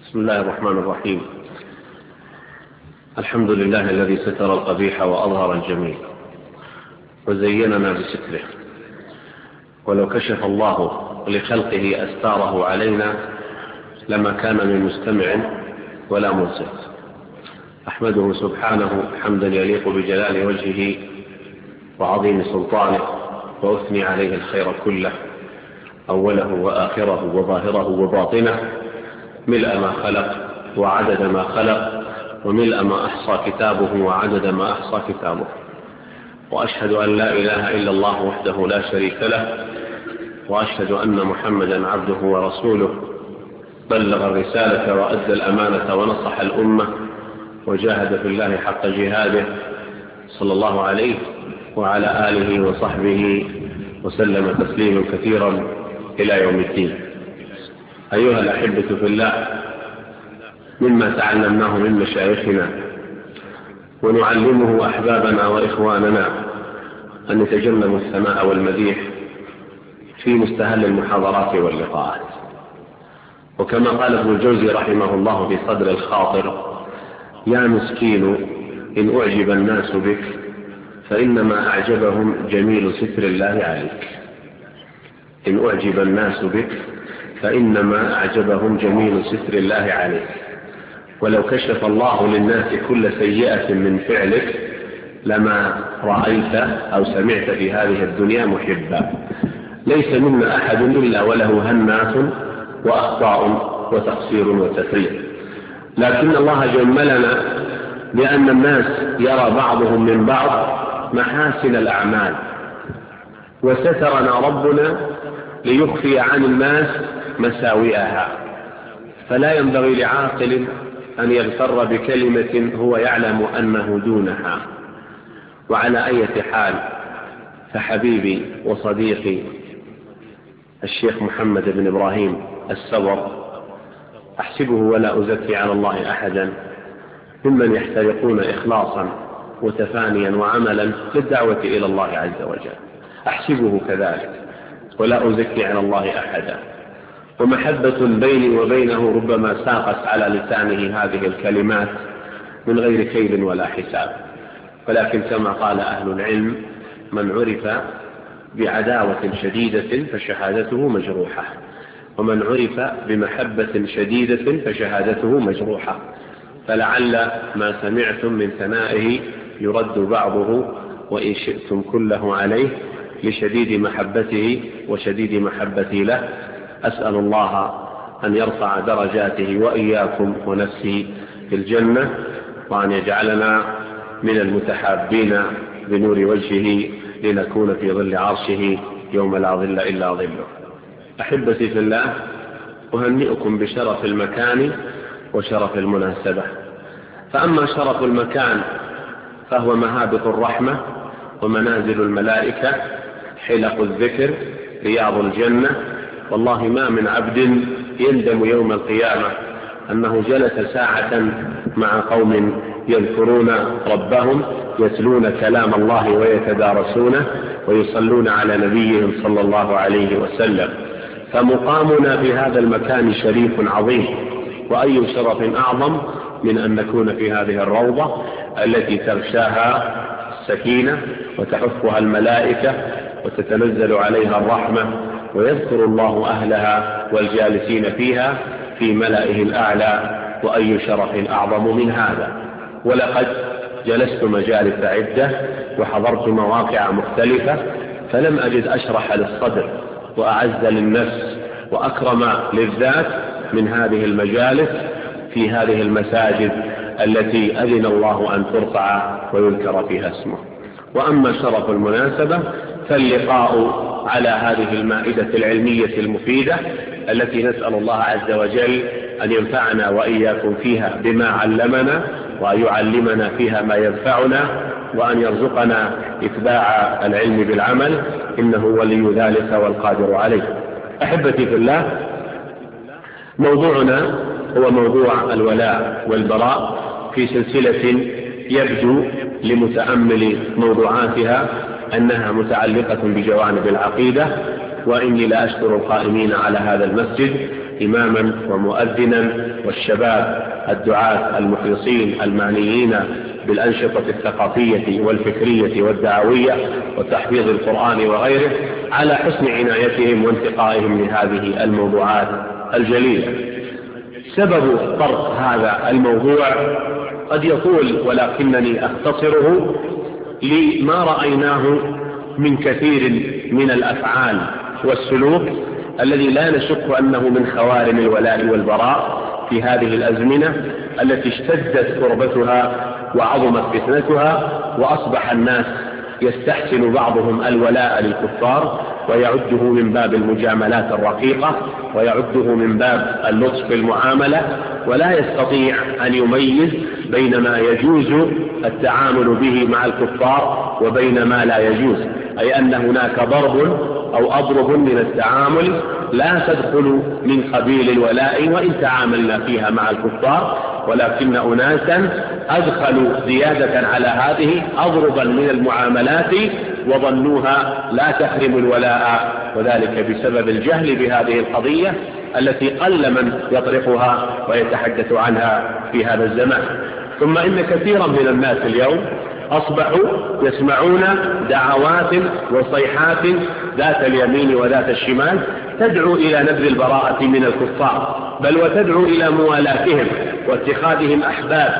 بسم الله الرحمن الرحيم. الحمد لله الذي ستر القبيح وأظهر الجميل وزيننا بستره، ولو كشف الله لخلقه أستاره علينا لما كان من مستمع ولا منصت. أحمده سبحانه حمدا يليق بجلال وجهه وعظيم سلطانه، وأثني عليه الخير كله أوله وآخره وظاهره وباطنه، ملء ما خلق وعدد ما خلق، وملء ما أحصى كتابه وعدد ما أحصى كتابه. وأشهد أن لا إله إلا الله وحده لا شريك له، وأشهد أن محمدا عبده ورسوله، بلغ الرسالة وأدى الأمانة ونصح الأمة وجاهد في الله حق جهاده، صلى الله عليه وعلى آله وصحبه وسلم تسليما كثيرا إلى يوم الدين. أيها الأحبة في الله، مما تعلمناه من مشايخنا ونعلمه أحبابنا وإخواننا أن نتجنب الثناء والمديح في مستهل المحاضرات واللقاءات. وكما قال ابن الجوزي رحمه الله في صدر الخاطر: يا مسكين إن أعجب الناس بك فإنما أعجبهم جميل ستر الله عليك. إن أعجب الناس بك فإنما أعجبهم جميل ستر الله عليك. ولو كشف الله للناس كل سيئة من فعلك لما رأيت أو سمعت في هذه الدنيا محبا. ليس منا أحد إلا وله هنات وأخطاء وتقصير وتفريط، لكن الله جملنا بأن الناس يرى بعضهم من بعض محاسن الأعمال، وسترنا ربنا ليخفي عن الناس مساوئها. فلا ينبغي لعاقل أن يغتر بكلمة هو يعلم أنه دونها. وعلى أي حال، فحبيبي وصديقي الشيخ محمد بن إبراهيم السور أحسبه ولا أزكي على الله أحدا ممن يحترقون إخلاصا وتفانيا وعملا للدعوة إلى الله عز وجل. أحسبه كذلك ولا أزكي على الله أحدا. ومحبة بيني وبينه ربما ساقت على لسانه هذه الكلمات من غير كيل ولا حساب، ولكن كما قال أهل العلم: من عرف بعداوة شديدة فشهادته مجروحة، ومن عرف بمحبة شديدة فشهادته مجروحة. فلعل ما سمعتم من ثنائه يرد بعضه وإن شئتم كله عليه لشديد محبته وشديد محبتي له. أسأل الله أن يرفع درجاته وإياكم ونفسي في الجنة، وأن يجعلنا من المتحابين بنور وجهه لنكون في ظل عرشه يوم لا ظل إلا ظله. أحبتي في الله، أهنئكم بشرف المكان وشرف المناسبة. فأما شرف المكان فهو مهابط الرحمة ومنازل الملائكة، حلق الذكر، رياض الجنة. والله ما من عبد يندم يوم القيامة أنه جلس ساعة مع قوم يذكرون ربهم، يتلون كلام الله ويتدارسونه ويصلون على نبيهم صلى الله عليه وسلم. فمقامنا في هذا المكان شريف عظيم، وأي شرف أعظم من أن نكون في هذه الروضة التي تغشاها السكينة وتحفها الملائكة وتتنزل عليها الرحمة، ويذكر الله أهلها والجالسين فيها في ملائه الأعلى. وأي شرف أعظم من هذا. ولقد جلست مجالس عدة وحضرت مواقع مختلفة، فلم أجد أشرح للصدر وأعز للنفس وأكرم للذات من هذه المجالس في هذه المساجد التي أذن الله أن ترفع ويذكر فيها اسمه. وأما شرف المناسبة فاللقاء على هذه المائدة العلمية المفيدة التي نسأل الله عز وجل أن ينفعنا وإياكم فيها بما علمنا، وأن يعلمنا فيها ما ينفعنا، وأن يرزقنا إتباع العلم بالعمل، إنه ولي ذلك والقادر عليه. أحبتي في الله، موضوعنا هو موضوع الولاء والبراء في سلسلة يبدو لمتأمل موضوعاتها أنها متعلقة بجوانب العقيدة. وإني لأشكر القائمين على هذا المسجد إماما ومؤذنا، والشباب الدعاة المخلصين المعنيين بالأنشطة الثقافية والفكرية والدعوية وتحفيظ القرآن وغيره على حسن عنايتهم وانتقائهم لهذه الموضوعات الجليلة. سبب طرح هذا الموضوع قد يطول، ولكنني أختصره لما رأيناه من كثير من الأفعال والسلوك الذي لا نشك أنه من خوارم الولاء والبراء في هذه الأزمنة التي اشتدت كربتها وعظمت فتنتها، وأصبح الناس يستحسن بعضهم الولاء للكفار ويعده من باب المجاملات الرقيقة ويعده من باب اللطف في المعاملة، ولا يستطيع أن يميز بين ما يجوز التعامل به مع الكفار وبين ما لا يجوز، أي أن هناك ضرب أو أضرب من التعامل لا تدخل من قبيل الولاء وإن تعاملنا فيها مع الكفار، ولكن أناسا أدخلوا زيادة على هذه أضربا من المعاملات وظنوها لا تحرم الولاء، وذلك بسبب الجهل بهذه القضية التي قل من يطرقها ويتحدث عنها في هذا الزمان. ثم إن كثيرا من الناس اليوم أصبحوا يسمعون دعوات وصيحات ذات اليمين وذات الشمال تدعو إلى نبذ البراءة من الكفار، بل وتدعو إلى موالاتهم واتخاذهم أحباب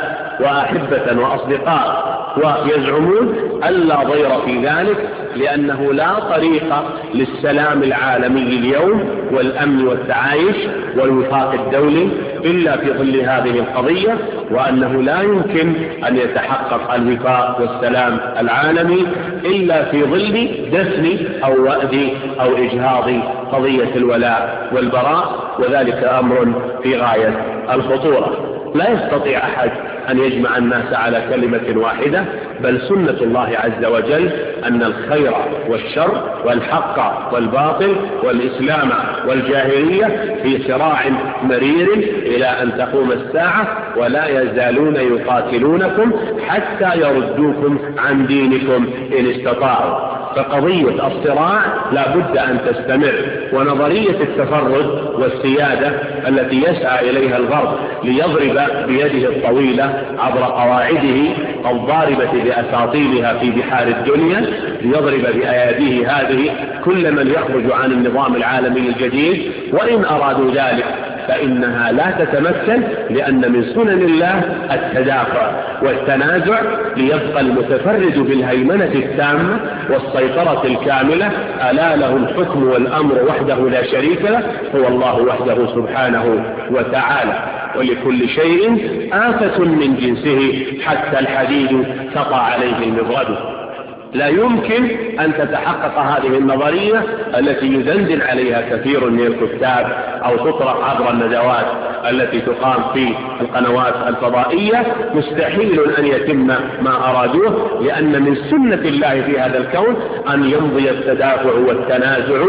وأحبة وأصدقاء، ويزعمون ألا ضير في ذلك لأنه لا طريق للسلام العالمي اليوم والأمن والتعايش والوفاق الدولي إلا في ظل هذه القضية، وأنه لا يمكن أن يتحقق الوفاق والسلام العالمي إلا في ظل دفن أو وأد أو إجهاض قضية الولاء والبراء، وذلك أمر في غاية الخطورة. لا يستطيع أحد أن يجمع الناس على كلمة واحدة، بل سنة الله عز وجل أن الخير والشر والحق والباطل والإسلام والجاهلية في صراع مرير إلى أن تقوم الساعة، ولا يزالون يقاتلونكم حتى يردوكم عن دينكم إن استطاعوا. فقضية الصراع لا بد أن تستمر، ونظرية التفرد والسيادة التي يسعى إليها الغرب ليضرب بيده الطويلة عبر قواعده الضاربة بأساطيلها في بحار الدنيا، ليضرب بأياديه هذه كل من يخرج عن النظام العالمي الجديد، وإن أرادوا ذلك فإنها لا تتمثل، لأن من سنن الله التدافع والتنازع ليبقى المتفرد بالهيمنة التامة والسيطرة الكاملة. ألا له الحكم والأمر وحده لا شريك له، هو الله وحده سبحانه وتعالى، ولكل شيء آفة من جنسه حتى الحديد تقع عليه المبرد. لا يمكن أن تتحقق هذه النظرية التي يدندن عليها كثير من الكتاب أو تطرح عبر الندوات التي تقام في القنوات الفضائية. مستحيل أن يتم ما أرادوه، لأن من سنة الله في هذا الكون أن يمضي التدافع والتنازع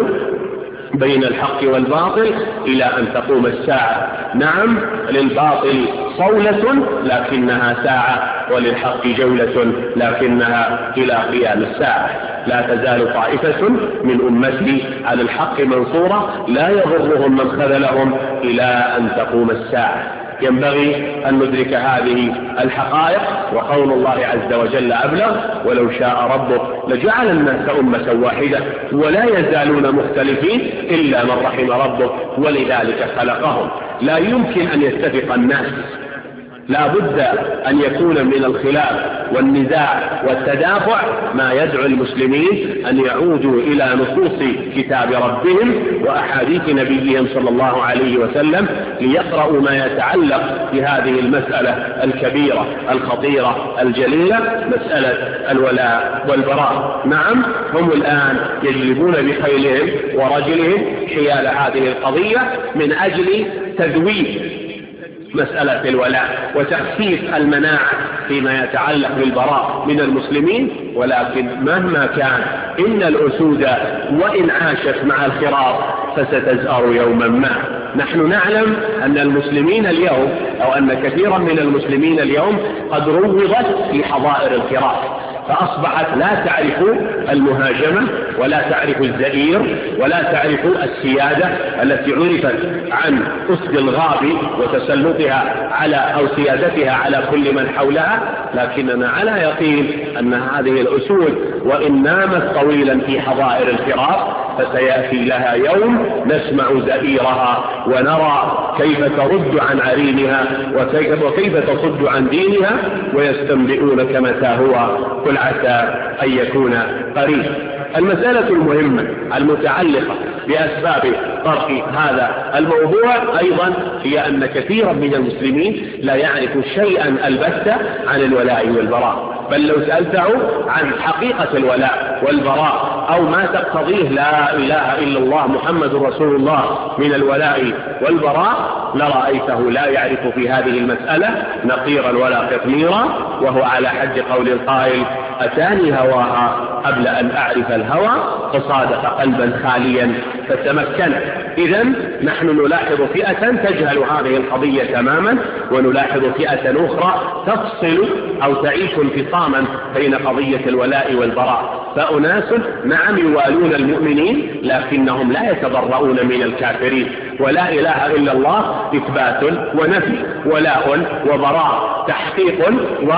بين الحق والباطل إلى أن تقوم الساعة. نعم، للباطل صولة لكنها ساعة، وللحق جولة لكنها إلى قيام الساعة. لا تزال طائفة من أمتي على الحق منصورة لا يضرهم من خذلهم إلى أن تقوم الساعة. ينبغي أن ندرك هذه الحقائق، وقول الله عز وجل أبلغ: ولو شاء ربك لجعل الناس أمة واحدة ولا يزالون مختلفين إلا من رحم ربك ولذلك خلقهم. لا يمكن أن يتفق الناس، لا بد أن يكون من الخلاف والنزاع والتدافع ما يدعو المسلمين أن يعودوا إلى نصوص كتاب ربهم وأحاديث نبيهم صلى الله عليه وسلم، ليقرأوا ما يتعلق بهذه المسألة الكبيرة الخطيرة الجليلة، مسألة الولاء والبراء. نعم، هم الآن يجلبون بخيلهم ورجلهم حيال هذه القضية من أجل تذويب مسألة الولاء وتخفيف المناعة فيما يتعلق بالبراء من المسلمين. ولكن مهما كان إن الأسود وإن عاشت مع الخراف فستزأر يوما ما. نحن نعلم أن المسلمين اليوم، أو أن كثيرا من المسلمين اليوم قد روضت في حظائر الخراف، فأصبحت لا تعرف المهاجمة ولا تعرف الزئير ولا تعرف السيادة التي عرفت عن أسد الغاب وتسلطها على أو سيادتها على كل من حولها، لكننا على يقين أن هذه الأسود وإن نامت طويلا في حظائر الفراق فسيأتي لها يوم نسمع زئيرها ونرى كيف ترد عن عرينها وكيف تصد عن دينها، ويستنبئونك متى هو قل عسى أن يكون قريب. المسألة المهمة المتعلقة بأسباب طرح هذا الموضوع أيضا هي أن كثيرا من المسلمين لا يعرف شيئا البتة عن الولاء والبراء، بل لو سألته عن حقيقة الولاء والبراء أو ما تقتضيه لا إله إلا الله محمد رسول الله من الولاء والبراء لرأيته لا يعرف في هذه المسألة نقيرا ولا قطميرا، وهو على حد قول القائل أتاني هواها قبل أن أعرف الهوى فصادق قلبا خاليا فتمكن. إذن نحن نلاحظ فئة تجهل هذه القضية تماما، ونلاحظ فئة أخرى تفصل أو تعيش انفصاما بين قضية الولاء والبراء، فأناس نعم يوالون المؤمنين لكنهم لا يتبرؤون من الكافرين. ولا إله إلا الله إثبات ونفي، ولاء وبراء تحقيق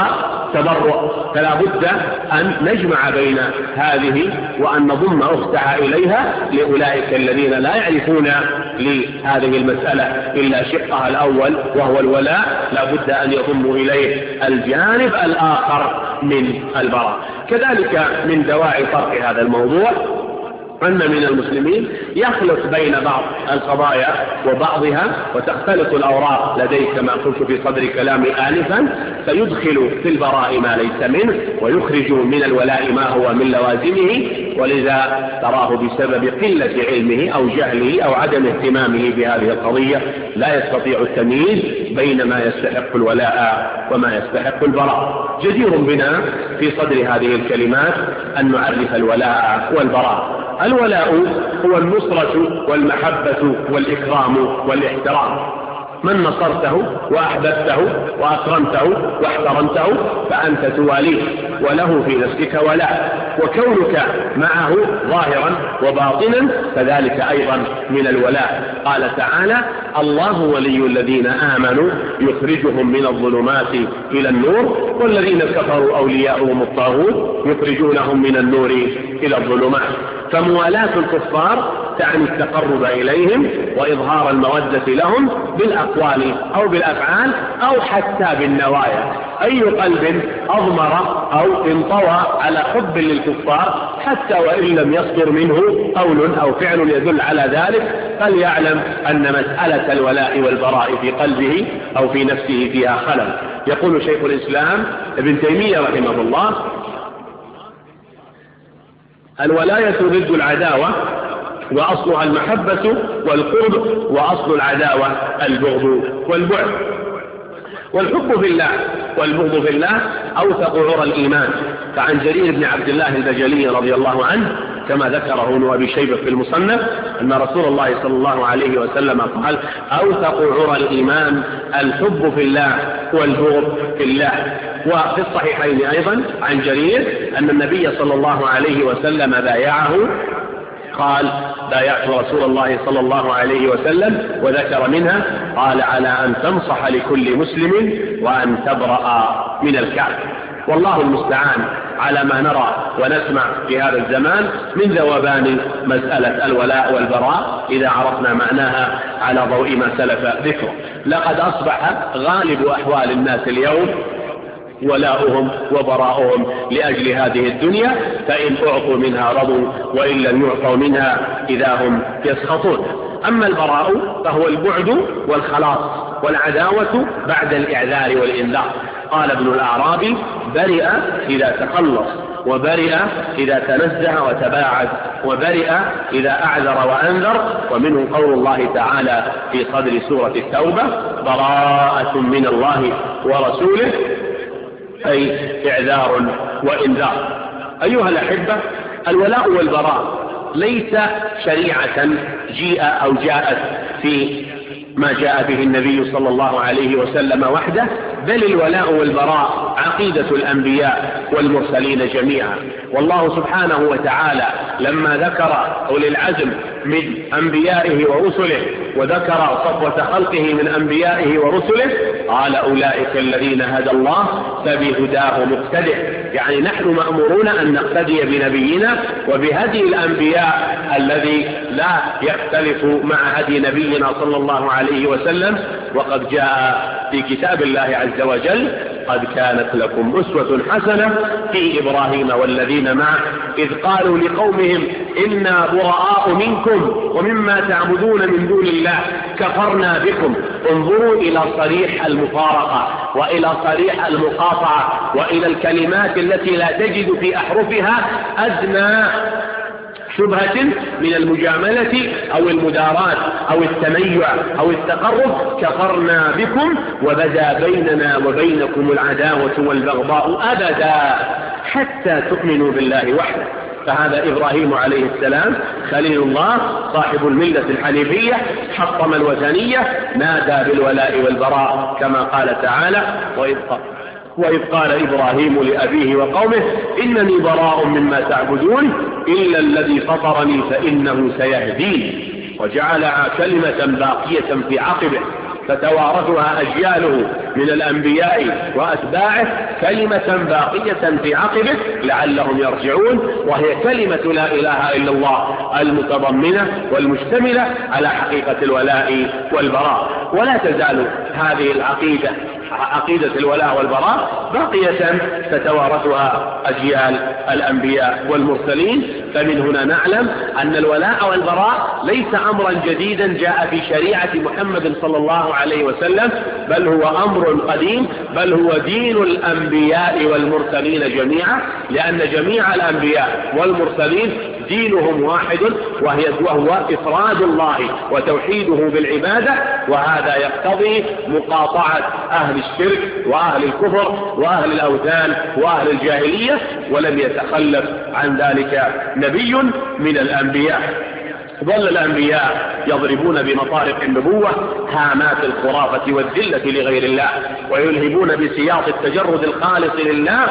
وتبرؤ، فلا بد أن نجمع بين هذه وأن نضم أختها إليها لأولئك الذين لا يعرفون لهذه المسألة إلا شقها الأول وهو الولاء، لا بد أن يضموا إليه الجانب الآخر من البراء. كذلك من دواعي طرح هذا الموضوع أن من المسلمين يخلط بين بعض القضايا وبعضها وتختلط الأوراق لديه كما قلت في صدر كلامي آنفا، فيدخل في البراء ما ليس منه ويخرج من الولاء ما هو من لوازمه، ولذا تراه بسبب قلة علمه أو جهله أو عدم اهتمامه بهذه القضية لا يستطيع التمييز بين ما يستحق الولاء وما يستحق البراء. جدير بنا في صدر هذه الكلمات أن نعرف الولاء والبراء. الولاء هو النصرة والمحبة والإكرام والاحترام. من نصرته وأحببته وأكرمته واحترمته فأنت تواليه وله في نفسك ولاء، وكونك معه ظاهرا وباطنا فذلك أيضا من الولاء. قال تعالى الله ولي الذين آمنوا يخرجهم من الظلمات إلى النور والذين كفروا أولياؤهم الطاغوت يخرجونهم من النور إلى الظلمات. فموالاة الكفار تعني التقرب إليهم وإظهار المودة لهم بالأقوال أو بالأفعال أو حتى بالنوايا. أي قلب أضمر أو انطوى على حب للكفار حتى وإن لم يصدر منه قول أو فعل يدل على ذلك فليعلم أن مسألة الولاء والبراء في قلبه أو في نفسه فيها خلل. يقول شيخ الإسلام ابن تيمية رحمه الله الولاية ضد العداوة وأصلها المحبة والقرب، وأصل العداوة البغض والبعد. والحب في الله والبغض في الله أوثق عرى الإيمان. فعن جرير بن عبد الله البجلي رضي الله عنه كما ذكره ابن أبي شيبة في المصنف أن رسول الله صلى الله عليه وسلم قال أوثق عرى الإيمان الحب في الله والبغض في الله. وفي الصحيحين أيضا عن جرير أن النبي صلى الله عليه وسلم بايعه قال بايعت رسول الله صلى الله عليه وسلم وذكر منها قال على أن تنصح لكل مسلم وأن تبرأ من الكافر. والله المستعان على ما نرى ونسمع في هذا الزمان من ذوبان مسألة الولاء والبراء إذا عرفنا معناها على ضوء ما سلف ذكره. لقد أصبح غالب أحوال الناس اليوم ولاؤهم وبراؤهم لأجل هذه الدنيا، فإن أعطوا منها رضوا وإن لم يعطوا منها إذا هم يسخطون. أما البراء فهو البعد والخلاص والعداوة بعد الإعذار والإنذار. قال ابن الأعرابي برئ إذا تخلص، وبرئ إذا تنزه وتباعد، وبرئ إذا أعذر وأنذر. ومنه قول الله تعالى في صدر سورة التوبة براءة من الله ورسوله، أي إعذار وإنذار. أيها الأحبة الولاء والبراء ليس شريعة جاءت في ما جاء به النبي صلى الله عليه وسلم وحده، بل الولاء والبراء عقيدة الأنبياء والمرسلين جميعا. والله سبحانه وتعالى لما ذكر أولي العزم من أنبيائه ورسله وذكر صفوة خلقه من أنبيائه ورسله قال أولئك الذين هدى الله فبهداه مقتدئ، يعني نحن مأمورون أن نقتدي بنبينا وبهدي الأنبياء الذي لا يختلف مع هدي نبينا صلى الله عليه وسلم. وقد جاء في كتاب الله عز وجل قد كانت لكم أسوة حسنة في إبراهيم والذين معه إذ قالوا لقومهم إنا براء منكم ومما تعبدون من دون الله كفرنا بكم. انظروا إلى صريح المفارقة وإلى صريح المقاطعة وإلى الكلمات التي لا تجد في أحرفها أدنى شبهة من المجاملة أو المداراة أو التميع أو التقرب. كفرنا بكم وبدا بيننا وبينكم العداوة والبغضاء أبدا حتى تؤمنوا بالله وحده. فهذا إبراهيم عليه السلام خليل الله صاحب الملة الحنيفية حطم الوثنية نادى بالولاء والبراء كما قال تعالى وإذ قال إبراهيم لأبيه وقومه إنني براء مما تعبدون إلا الذي فطرني فإنه سيهدين. وجعلها كلمة باقية في عقبه فتوارثها أجياله من الأنبياء وأتباعه كلمة باقية في عقبه لعلهم يرجعون، وهي كلمة لا إله إلا الله المتضمنة والمشتملة على حقيقة الولاء والبراء. ولا تزال هذه العقيدة عقيدة الولاء والبراء باقية تتوارثها أجيال الأنبياء والمرسلين. فمن هنا نعلم أن الولاء والبراء ليس أمرا جديدا جاء في شريعة محمد صلى الله عليه وسلم، بل هو أمر قديم، بل هو دين الأنبياء والمرسلين جميعا، لأن جميع الأنبياء والمرسلين دينهم واحد وهو إفراد الله وتوحيده بالعبادة. وهذا يقتضي مقاطعة أهل الشرك وأهل الكفر وأهل الأوثان وأهل الجاهلية، ولم يتخلف عن ذلك نبي من الأنبياء. ظل الأنبياء يضربون بمطارق النبوة هامات الخرافة والذلة لغير الله، ويلهبون بسياط التجرد الخالص لله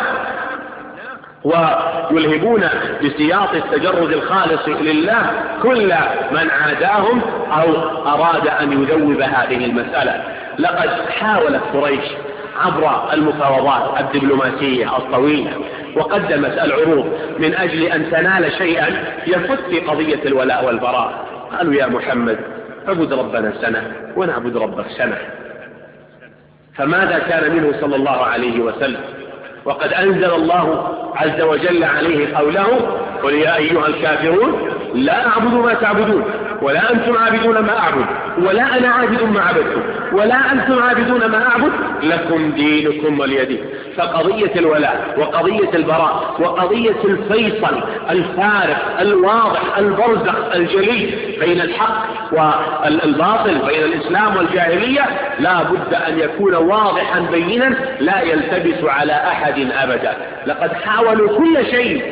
كل من عاداهم أو أراد أن يذوب هذه المسألة. لقد حاولت قريش عبر المفاوضات الدبلوماسية الطويلة وقدمت العروض من أجل أن تنال شيئا يفت في قضية الولاء والبراء. قالوا يا محمد اعبد ربنا سنة ونعبد ربك سنة. فماذا كان منه صلى الله عليه وسلم؟ وقد أنزل الله عز وجل عليه قوله قل يا أيها الكافرون لا أعبد ما تعبدون ولا أنتم عابدون ما أعبد ولا أنا عابد ما عبدتم ولا أنتم عابدون ما أعبد لكم دينكم ولي دين. فقضية الولاء وقضية البراء وقضية الفيصل الفارق الواضح البرزخ الجلي بين الحق والباطل بين الإسلام والجاهلية لا بد أن يكون واضحا بينا لا يلتبس على أحد أبدا. لقد حاولوا كل شيء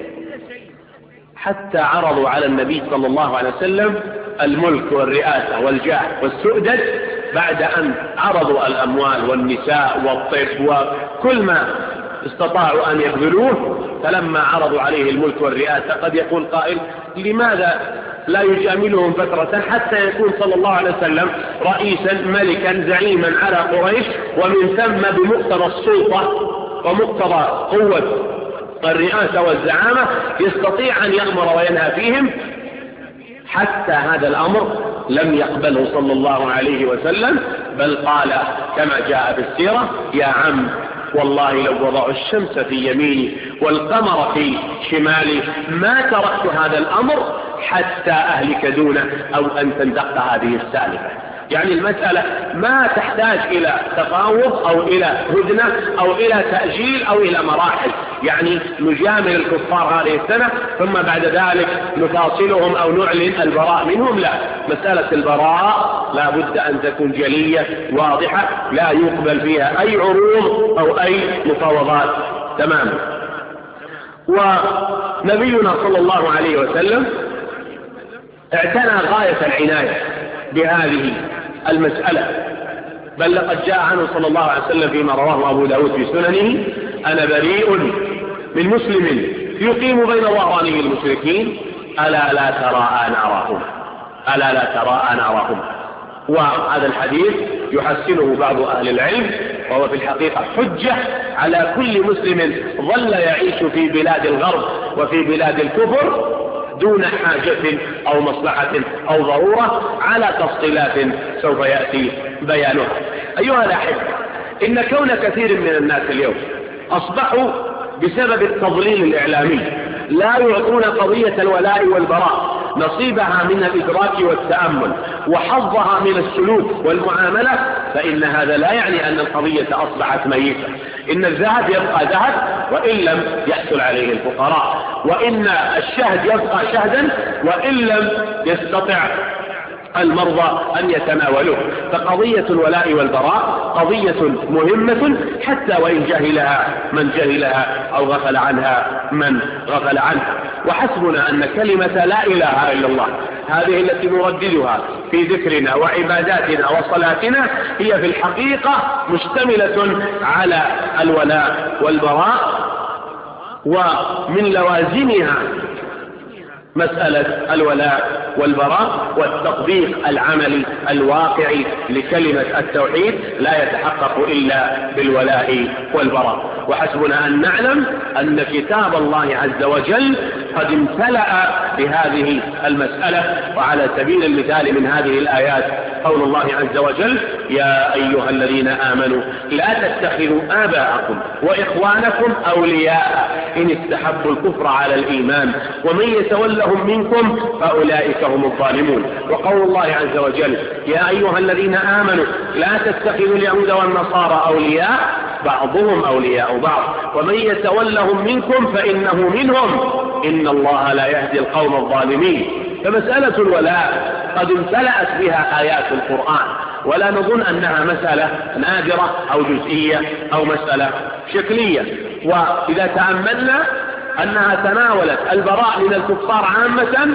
حتى عرضوا على النبي صلى الله عليه وسلم الملك والرئاسة والجاه والسؤدد بعد أن عرضوا الأموال والنساء والطب وكل ما استطاعوا أن يبذلوه. فلما عرضوا عليه الملك والرئاسة قد يقول قائل لماذا لا يجاملهم فترة حتى يكون صلى الله عليه وسلم رئيسا ملكا زعيما على قريش، ومن ثم بمقتضى السلطة ومقتضى قوة الرئاسة والزعامة يستطيع أن يأمر وينهى فيهم. حتى هذا الأمر لم يقبله صلى الله عليه وسلم، بل قال كما جاء في السيرة يا عم والله لو وضعوا الشمس في يميني والقمر في شمالي ما تركت هذا الأمر حتى أهلك دونه أو أن تندق هذه السالفة. يعني المسألة ما تحتاج إلى تفاوض أو إلى هدنة أو إلى تأجيل أو إلى مراحل، يعني نجامل الكفار هذه السنة ثم بعد ذلك نفاصلهم أو نعلن البراء منهم. لا، مسألة البراء لا بد أن تكون جلية واضحة لا يقبل فيها أي عروض أو أي مفاوضات تماما. ونبينا صلى الله عليه وسلم اعتنى غاية العناية بهذه المسألة. بل لقد جاء عنه صلى الله عليه وسلم فيما رواه أبو داود في سننه: أنا بريء من مسلم يقيم بين ظهراني المشركين ألا لا ترى أنارهم، ألا لا ترى أنارهم. وهذا الحديث يحسنه بعض أهل العلم، وهو في الحقيقة حجة على كل مسلم ظل يعيش في بلاد الغرب وفي بلاد الكفر دون حاجة أو مصلحة أو ضرورة، على تفصيلات سوف يأتي بيانها. أيها الأحبة، إن كون كثير من الناس اليوم أصبحوا بسبب التضليل الإعلامي لا يعطون قضية الولاء والبراء نصيبها من الإدراك والتأمل وحظها من السلوك والمعاملة، فإن هذا لا يعني أن القضية أصبحت ميتة. إن الذهب يبقى ذهب وإن لم يحصل عليه الفقراء، وإن الشهد يبقى شهدا وإن لم يستطع المرضى أن يتناولوه. فقضية الولاء والبراء قضية مهمة حتى وإن جهلها من جهلها أو غفل عنها من غفل عنها. وحسبنا أن كلمة لا إله إلا الله هذه التي نرددها في ذكرنا وعباداتنا وصلاتنا هي في الحقيقة مشتملة على الولاء والبراء، ومن لوازمها مسألة الولاء والبراء والتطبيق العملي الواقعي لكلمة التوحيد لا يتحقق إلا بالولاء والبراء. وحسبنا أن نعلم أن كتاب الله عز وجل قد امتلأ بهذه المسألة. وعلى سبيل المثال من هذه الآيات قول الله عز وجل: يا أيها الذين آمنوا لا تتخذوا آباءكم وإخوانكم أولياء إن استحبوا الكفر على الإيمان ومن يتولهم منكم فأولئك هم الظالمون. وقول الله عز وجل: يا أيها الذين آمنوا لا تتخذوا اليهود والنصارى أولياء بعضهم أولياء بعض ومن يتولهم منكم فإنه منهم إن الله لا يهدي القوم الظالمين. فمسألة الولاء قد امتلأت بها آيات القرآن، ولا نظن أنها مسألة نادرة أو جزئية أو مسألة شكلية. وإذا تأملنا أنها تناولت البراء من الكفار عامة،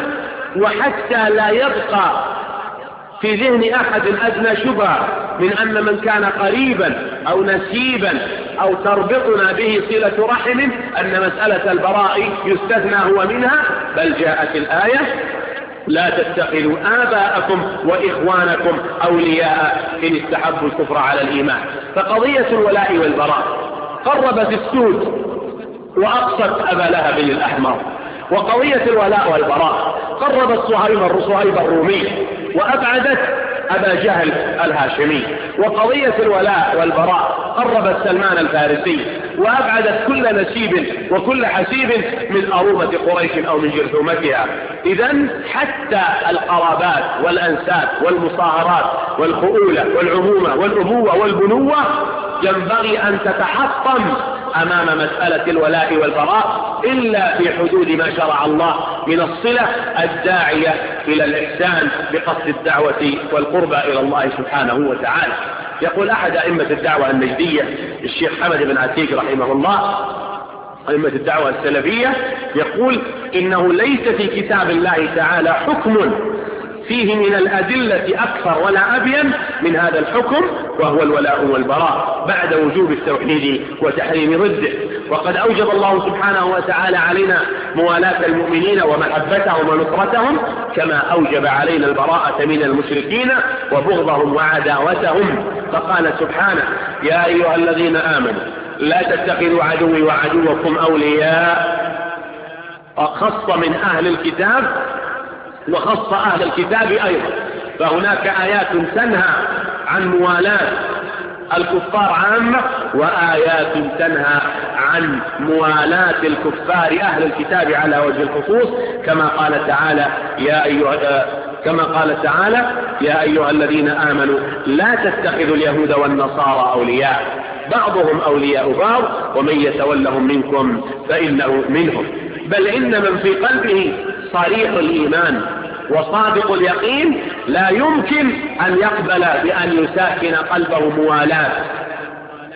وحتى لا يبقى في ذهن أحد أدنى شبهة من أن من كان قريبا أو نسيبا أو تربطنا به صلة رحم أن مسألة البراء يستثنى هو منها، بل جاءت الآية: لا تتخذوا آباءكم وإخوانكم أولياء إن استحبوا الكفر على الإيمان. فقضية الولاء والبراء قربت السود وأقصت أبا لهب الأحمر، وقضية الولاء والبراء قربت صهيب الرومي وأبعدت أبا جهل الهاشمي، وقضية الولاء والبراء قربت سلمان الفارسي وأبعدت كل نسيب وكل حسيب من أرومة قريش أو من جرثومتها. إذن حتى القرابات والأنساب والمصاهرات والخؤولة والعمومة والأبوة والبنوة ينبغي أن تتحطم أمام مسألة الولاء والبراء إلا في حدود ما شرع الله من الصلة الداعية إلى الإحسان بقصد الدعوة والقربى إلى الله سبحانه وتعالى. يقول أحد أئمة الدعوة النجدية الشيخ حمد بن عتيق رحمه الله، أئمة الدعوة السلفية، يقول: إنه ليس في كتاب الله تعالى حكم فيه من الأدلة أكثر ولا أبين من هذا الحكم، وهو الولاء والبراء بعد وجوب التوحيد وتحريم ضده. وقد أوجب الله سبحانه وتعالى علينا موالاة المؤمنين ومحبتهم ونصرتهم، كما أوجب علينا البراءة من المشركين وبغضهم وعداوتهم. فقال سبحانه: يا أيها الذين آمنوا لا تتخذوا عدوي وعدوكم أولياء. خص من أهل الكتاب وخص أهل الكتاب أيضا، فهناك آيات تنهى عن موالاة الكفار عامة، وآيات تنهى عن موالاة الكفار أهل الكتاب على وجه الخصوص، كما قال تعالى: يا أيها الذين آمنوا لا تتخذوا اليهود والنصارى أولياء بعضهم أولياء بعض ومن يتولهم منكم فإنه منهم. بل إن من في قلبه صريح الإيمان وصادق اليقين لا يمكن أن يقبل بأن يساكن قلبه موالاة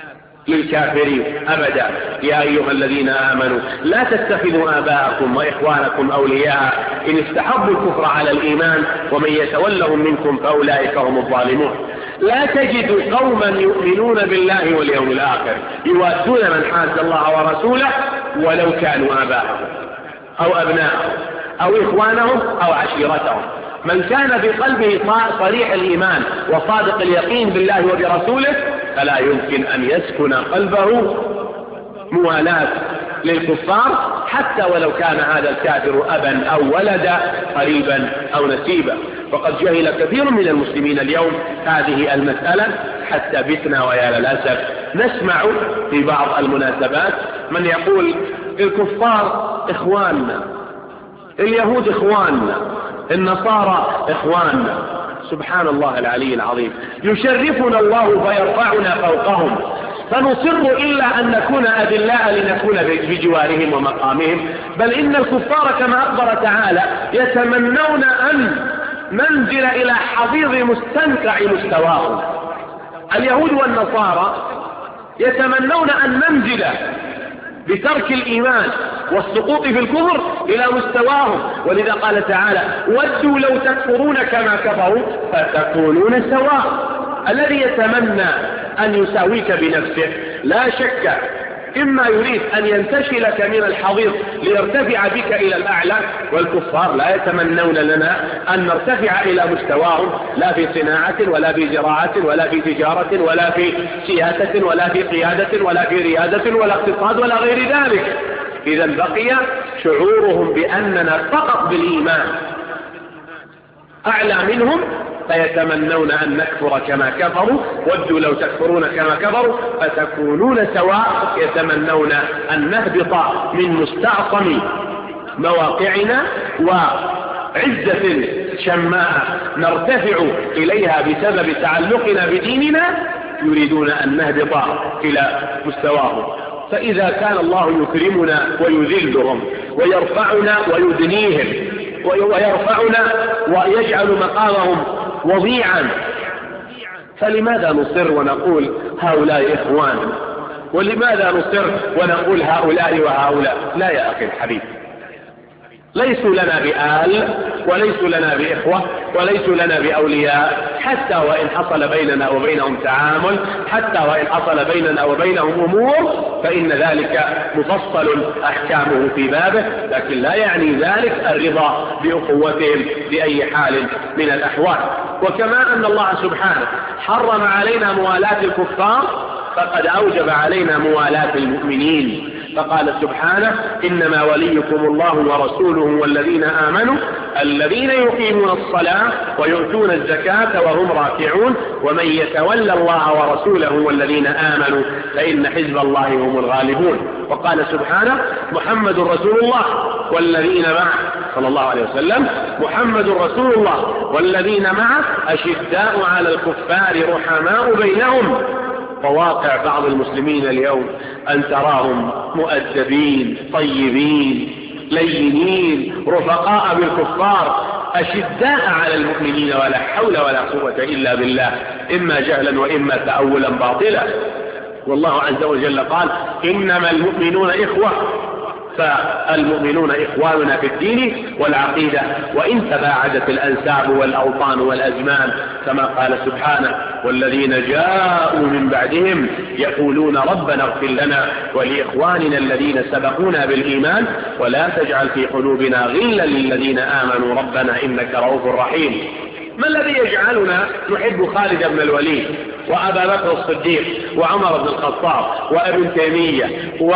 للكافرين أبدا. يا أيها الذين آمنوا لا تتخذوا آباءكم وإخوانكم أولياء إن استحبوا الكفر على الإيمان ومن يتولهم منكم فأولئك هم الظالمون. لا تجد قوما يؤمنون بالله واليوم الآخر يوادون من حاد الله ورسوله ولو كانوا آباءهم أو أبناءهم أو إخوانهم أو عشيرتهم. من كان في قلبه صريح الإيمان وصادق اليقين بالله وبرسوله فلا يمكن أن يسكن قلبه موالاة للكفار حتى ولو كان هذا الكافر أبا أو ولدا قريبا أو نسيبا. وقد جهل كثير من المسلمين اليوم هذه المسألة حتى بتنا ويا للأسف نسمع في بعض المناسبات من يقول الكفار إخواننا، اليهود إخواننا، النصارى إخواننا. سبحان الله العلي العظيم، يشرفنا الله فيرفعنا فوقهم فنصر إلا أن نكون أذلاء لنكون بجوارهم ومقامهم. بل إن الكفار كما أخبر تعالى يتمنون أن ننزل إلى حضيض مستنقع مستواهم. اليهود والنصارى يتمنون أن ننزل بترك الإيمان والسقوط في الكفر إلى مستواهم، ولذا قال تعالى ودوا لو تكفرون كما كفروا فتكونون سواء. الذي يتمنى أن يساويك بنفسه لا شك إما يريد أن ينتشلك من الحضيض ليرتفع بك إلى الأعلى، والكفار لا يتمنون لنا أن نرتفع إلى مستواهم لا في صناعة ولا في زراعة ولا في تجارة ولا في سياسة ولا في قيادة ولا في ريادة ولا اقتصاد ولا غير ذلك. إذا بقي شعورهم بأننا فقط بالإيمان أعلى منهم فيتمنون أن نكفر كما كفروا، ودوا لو تكفرون كما كفروا فتكونون سواء. يتمنون أن نهبط من مستعصم مواقعنا وعزة شماء نرتفع إليها بسبب تعلقنا بديننا، يريدون أن نهبط إلى مستواهم. فإذا كان الله يكرمنا ويذلهم ويرفعنا ويدنيهم ويرفعنا ويجعل مقامهم وضيعا، فلماذا نصر ونقول هؤلاء إخوان؟ ولماذا نصر ونقول هؤلاء وهؤلاء؟ لا يا أخي الحبيب، ليسوا لنا بآل وليسوا لنا بإخوة وليسوا لنا بأولياء، حتى وإن حصل بيننا وبينهم تعامل، حتى وإن حصل بيننا وبينهم أمور، فإن ذلك مفصل أحكامه في بابه، لكن لا يعني ذلك الرضا بأخوتهم بأي حال من الأحوال. وكما أن الله سبحانه حرم علينا موالاة الكفار فقد أوجب علينا موالاة المؤمنين، فقال سبحانه إنما وليكم الله ورسوله والذين آمنوا الذين يقيمون الصلاة ويؤتون الزكاة وهم راكعون ومن يتولى الله ورسوله والذين آمنوا فإن حزب الله هم الغالبون. وقال سبحانه محمد رسول الله والذين معه صلى الله عليه وسلم محمد رسول الله والذين معه أشداء على الكفار رحماء بينهم. وواقع بعض المسلمين اليوم أن تراهم مؤدبين طيبين لينين رفقاء بالكفار أشداء على المؤمنين ولا حول ولا قوة إلا بالله، إما جهلا وإما تأولا باطلا. والله عز وجل قال إنما المؤمنون إخوة، فالمؤمنون إخواننا في الدين والعقيدة وإن تباعدت الأنساب والأوطان والأزمان، كما قال سبحانه والذين جاءوا من بعدهم يقولون ربنا اغفر لنا ولإخواننا الذين سبقونا بالإيمان ولا تجعل في قلوبنا غلا للذين آمنوا ربنا إنك رؤوف رحيم. ما الذي يجعلنا نحب خالد بن الوليد وأبا بكر الصديق وعمر بن الخطاب وابن تيمية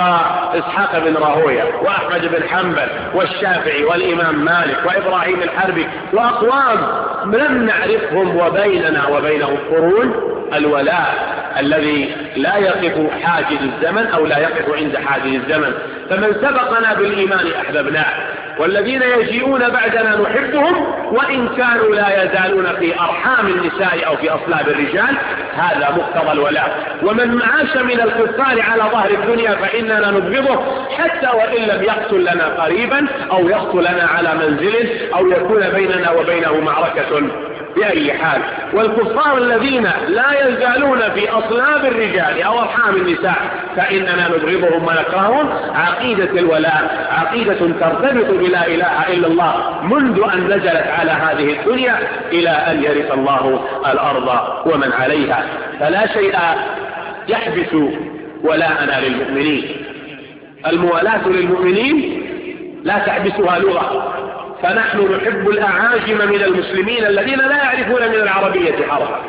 وإسحاق بن راهويه وأحمد بن حنبل والشافعي والإمام مالك وإبراهيم الحربي وأقوام لم نعرفهم وبيننا وبينهم قرون؟ الولاء الذي لا يقف حاجز الزمن أو لا يقف عند حاجز الزمن. فمن سبقنا بالإيمان أحببناه، والذين يجيئون بعدنا نحبهم وإن كانوا لا يزالون في أرحام النساء أو في أصلاب الرجال، هذا مقتضى الولاء. ومن عاش من الكفار على ظهر الدنيا فإننا نبغضه حتى وإن لم يقتل لنا قريبا أو يقتلنا على منزل أو يكون بيننا وبينه معركة بأي حال. والكفار الذين لا يزالون في أصلاب الرجال أو أرحام النساء فإننا نبغضهم ونكرههم. عقيدة الولاء عقيدة ترتبط بلا إله إلا الله منذ أن نزلت على هذه الدنيا إلى أن يرث الله الأرض ومن عليها. فلا شيء يحبس ولاءنا للمؤمنين. الموالاة للمؤمنين لا تحبسها لغة، فنحن نحب الأعاجم من المسلمين الذين لا يعرفون من العربية حرفا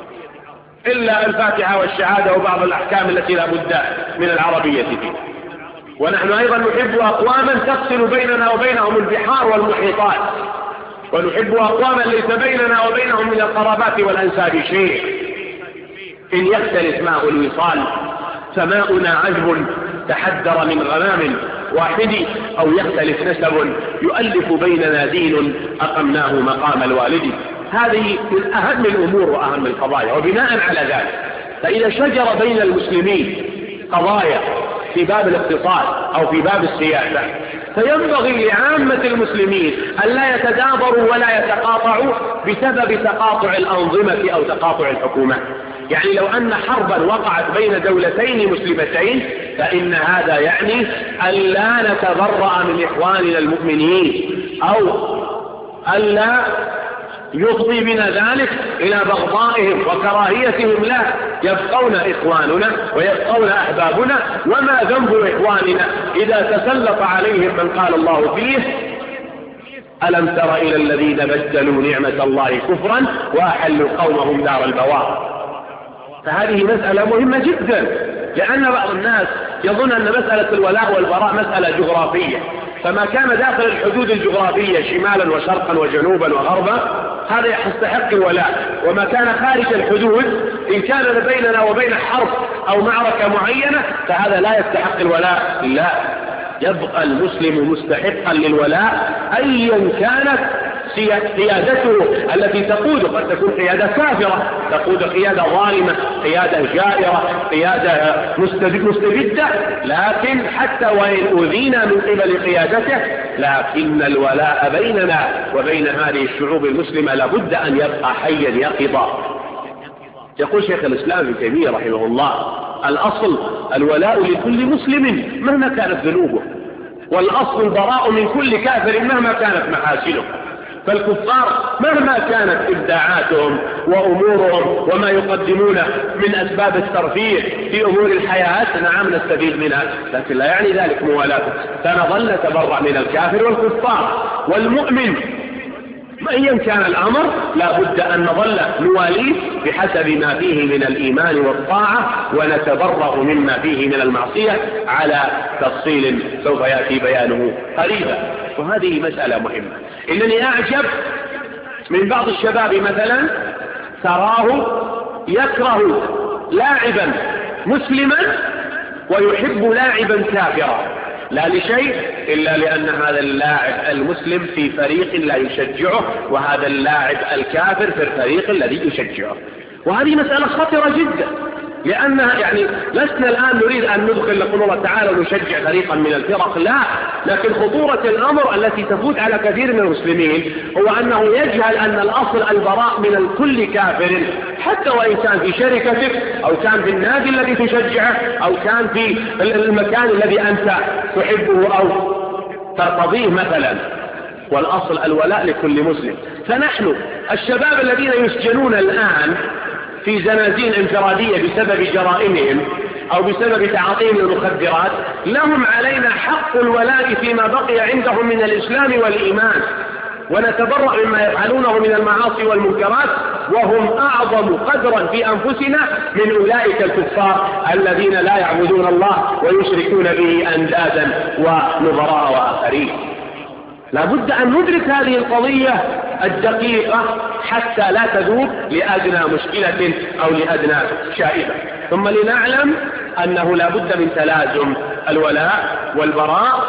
إلا الفاتحة والشهادة وبعض الأحكام التي لا بد من العربية فيها. ونحن أيضا نحب أقواما تفصل بيننا وبينهم البحار والمحيطات، ونحب أقواما ليس بيننا وبينهم من القرابات والأنساب شيء. إن يختلف ماء الوصال فماؤنا عذب تحدر من غمام واحد، أو يختلف نسب يؤلف بيننا دين أقمناه مقام الوالد. هذه من أهم الأمور وأهم القضايا. وبناء على ذلك فإذا شجر بين المسلمين قضايا في باب الاقتصاد أو في باب السياسة فينبغي لعامة المسلمين أن لا يتدابروا ولا يتقاطعوا بسبب تقاطع الأنظمة أو تقاطع الحكومات. يعني لو أن حربا وقعت بين دولتين مسلمتين فإن هذا يعني أن لا نتبرأ من إخواننا المؤمنين أو أن لا يفضي بنا ذلك إلى بغضائهم وكراهيتهم له. يبقون إخواننا ويبقون أحبابنا، وما ذنب إخواننا إذا تسلط عليهم من قال الله فيه ألم تر إلى الذين بدلوا نعمة الله كفرا وأحلوا قومهم دار البوار. فهذه مسألة مهمة جدا، لأن بعض الناس يظن أن مسألة الولاء والبراء مسألة جغرافية، فما كان داخل الحدود الجغرافية شمالا وشرقا وجنوبا وغربا هذا يستحق الولاء، وما كان خارج الحدود إن كان بيننا وبين حرب أو معركة معينة فهذا لا يستحق الولاء. لا، يبقى المسلم مستحقا للولاء أيا كانت قيادته التي تقوده. قد تكون قيادة كافرة، تقود قيادة ظالمة، قيادة جائرة، قيادة مستبدة، لكن حتى وإن أذينا من قبل قيادته لكن الولاء بيننا وبين هذه الشعوب المسلمة لابد أن يبقى حيا يقظا. يقول شيخ الإسلام ابن تيمية رحمه الله الأصل الولاء لكل مسلم مهما كانت ذنوبه، والأصل البراء من كل كافر مهما كانت محاسنه. فالكفار مهما كانت إبداعاتهم وأمورهم وما يقدمون من أسباب الترفيه في أمور الحياة نعم نستفيد منها، لكن لا يعني ذلك موالاته. فنظل نتبرأ من الكافر والكفار. والمؤمن أيا كان الأمر لا بد أن نظل نواليه بحسب ما فيه من الإيمان والطاعة، ونتبرأ مما فيه من المعصية على تفصيل سوف يأتي بيانه قريبا. وهذه مسألة مهمة. إنني أعجب من بعض الشباب مثلا تراه يكره لاعبا مسلما ويحب لاعبا كافرا، لا لشيء إلا لأن هذا اللاعب المسلم في فريق لا يشجعه وهذا اللاعب الكافر في الفريق الذي يشجعه. وهذه مسألة خطرة جدا، لأنها يعني لسنا الآن نريد أن ندخل لقول الله تعالى ونشجع فريقا من الفرق، لا، لكن خطورة الأمر التي تفوت على كثير من المسلمين هو أنه يجهل أن الأصل البراء من كل كافر، حتى وإن كان في شركتك أو كان في النادي الذي تشجعه أو كان في المكان الذي أنت تحبه أو ترتضيه مثلا. والأصل الولاء لكل مسلم. فنحن الشباب الذين يسجنون الآن في زنازين انفرادية بسبب جرائمهم أو بسبب تعاطيهم المخدرات لهم علينا حق الولاء فيما بقي عندهم من الإسلام والإيمان، ونتبرأ مما يفعلونه من المعاصي والمنكرات، وهم أعظم قدرا في أنفسنا من أولئك الكفار الذين لا يعبدون الله ويشركون به أندادا ونظراء وآخرين. لابد أن ندرك هذه القضية الدقيقة حتى لا تذوب لأدنى مشكلة أو لأدنى شائبة. ثم لنعلم أنه لابد من تلازم الولاء والبراء،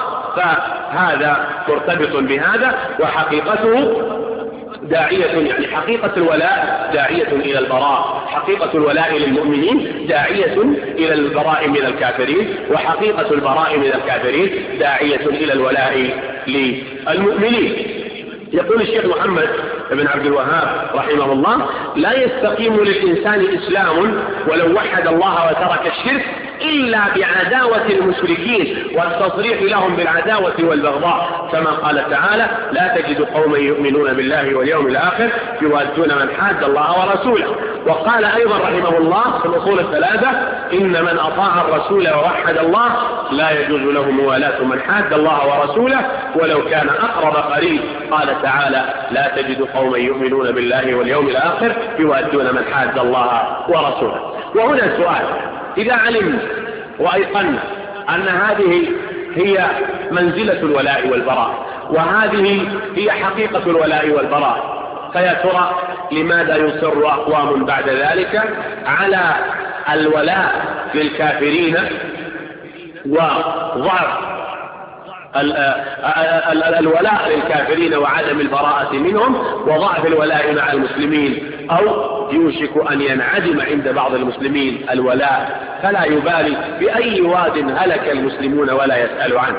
فهذا مرتبط بهذا، وحقيقته داعية، يعني حقيقة الولاء داعية إلى البراء، حقيقة الولاء للمؤمنين داعية إلى البراء من الكافرين، وحقيقة البراء من الكافرين داعية إلى الولاء للمؤمنين. يقول الشيخ محمد بن عبد الوهاب رحمه الله: لا يستقيم للإنسان إسلام ولو وحد الله وترك الشرك إلا بعداوة المشركين والتصريح لهم بالعداوة والبغضاء، كما قال تعالى: لا تجد قوما يؤمنون بالله واليوم الآخر يوادون من حاد الله ورسوله. وقال أيضا رحمه الله في الأصول الثلاثة: إن من أطاع الرسول ووحد الله لا يجوز له موالاة من حاد الله ورسوله ولو كان أقرب قريب. قال تعالى: لا تجد قوما يؤمنون بالله واليوم الآخر يوادون من حاد الله ورسوله. وهنا سؤال: إذا علمنا وأيقنا أن هذه هي منزلة الولاء والبراء وهذه هي حقيقة الولاء والبراء، فيا ترى لماذا يصر أقوام بعد ذلك على الولاء للكافرين وضعف الولاء للكافرين وعدم البراءة منهم وضعف الولاء مع المسلمين، أو يوشك أن ينعدم عند بعض المسلمين الولاء فلا يبالي بأي واد هلك المسلمون ولا يسأل عنه؟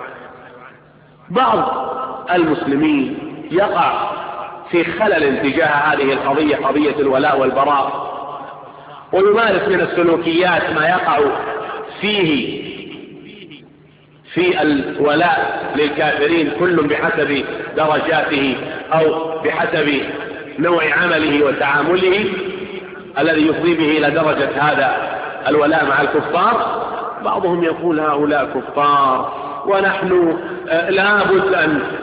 بعض المسلمين يقع في خلل تجاه هذه القضية، قضية الولاء والبراء، ويمارس من السلوكيات ما يقع فيه في الولاء للكافرين، كل بحسب درجاته أو بحسب نوع عمله وتعامله الذي يفضي به إلى درجة هذا الولاء مع الكفار. بعضهم يقول: هؤلاء كفار ونحن لا بد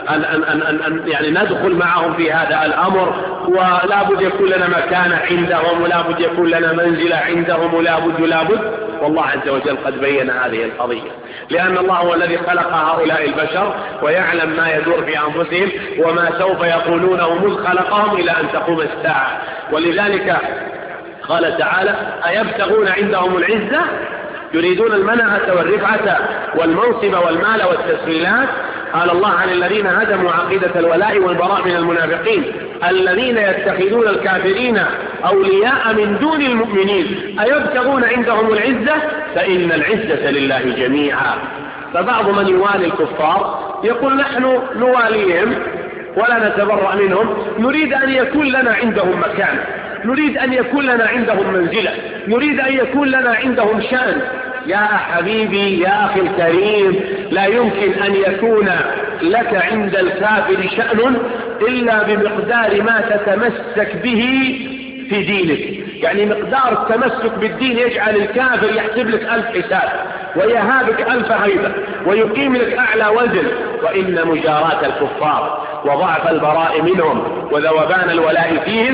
أن يعني ندخل معهم في هذا الأمر، ولا بد يكون لنا مكانة عندهم، ولا بد يكون لنا منزلة عندهم، ولا بد. والله عز وجل قد بين هذه القضية، لأن الله هو الذي خلق هؤلاء البشر ويعلم ما يدور في أنفسهم وما سوف يقولونه مذ خلقهم إلى أن تقوم الساعة. ولذلك قال تعالى: أيبتغون عندهم العزة، يريدون المنعة والرفعة والمنصب والمال والتسهيلات. قال الله عن الذين هدموا عقيدة الولاء والبراء من المنافقين: الذين يتخذون الكافرين أولياء من دون المؤمنين أيبتغون عندهم العزة فإن العزة لله جميعا. فبعض من يوالي الكفار يقول: نحن نواليهم ولا نتبرأ منهم، نريد أن يكون لنا عندهم مكان، نريد أن يكون لنا عندهم منزلة، نريد أن يكون لنا عندهم شأن. يا حبيبي يا أخي الكريم، لا يمكن أن يكون لك عند الكافر شأن إلا بمقدار ما تتمسك به في دينك. يعني مقدار التمسك بالدين يجعل الكافر يحسب لك 1000 حساب ويهابك 1000 هيبة ويقيم لك أعلى وزن. وإن مجاراة الكفار وضعف البراء منهم وذوبان الولاء فيهم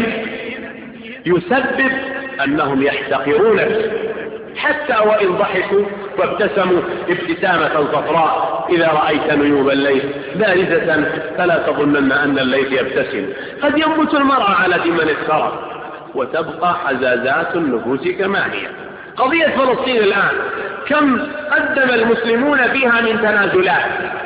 يسبب أنهم يحتقرونك، حتى وإن ضحكوا وابتسموا ابتسامة صفراء إذا رأيت نيوب الليث بارزة فلا تظنن أن الليث يبتسم. قد ينبت المرء على دمن الثرى وتبقى حزازات النفوس كما هي. قضية فلسطين الآن كم قدم المسلمون فيها من تنازلات،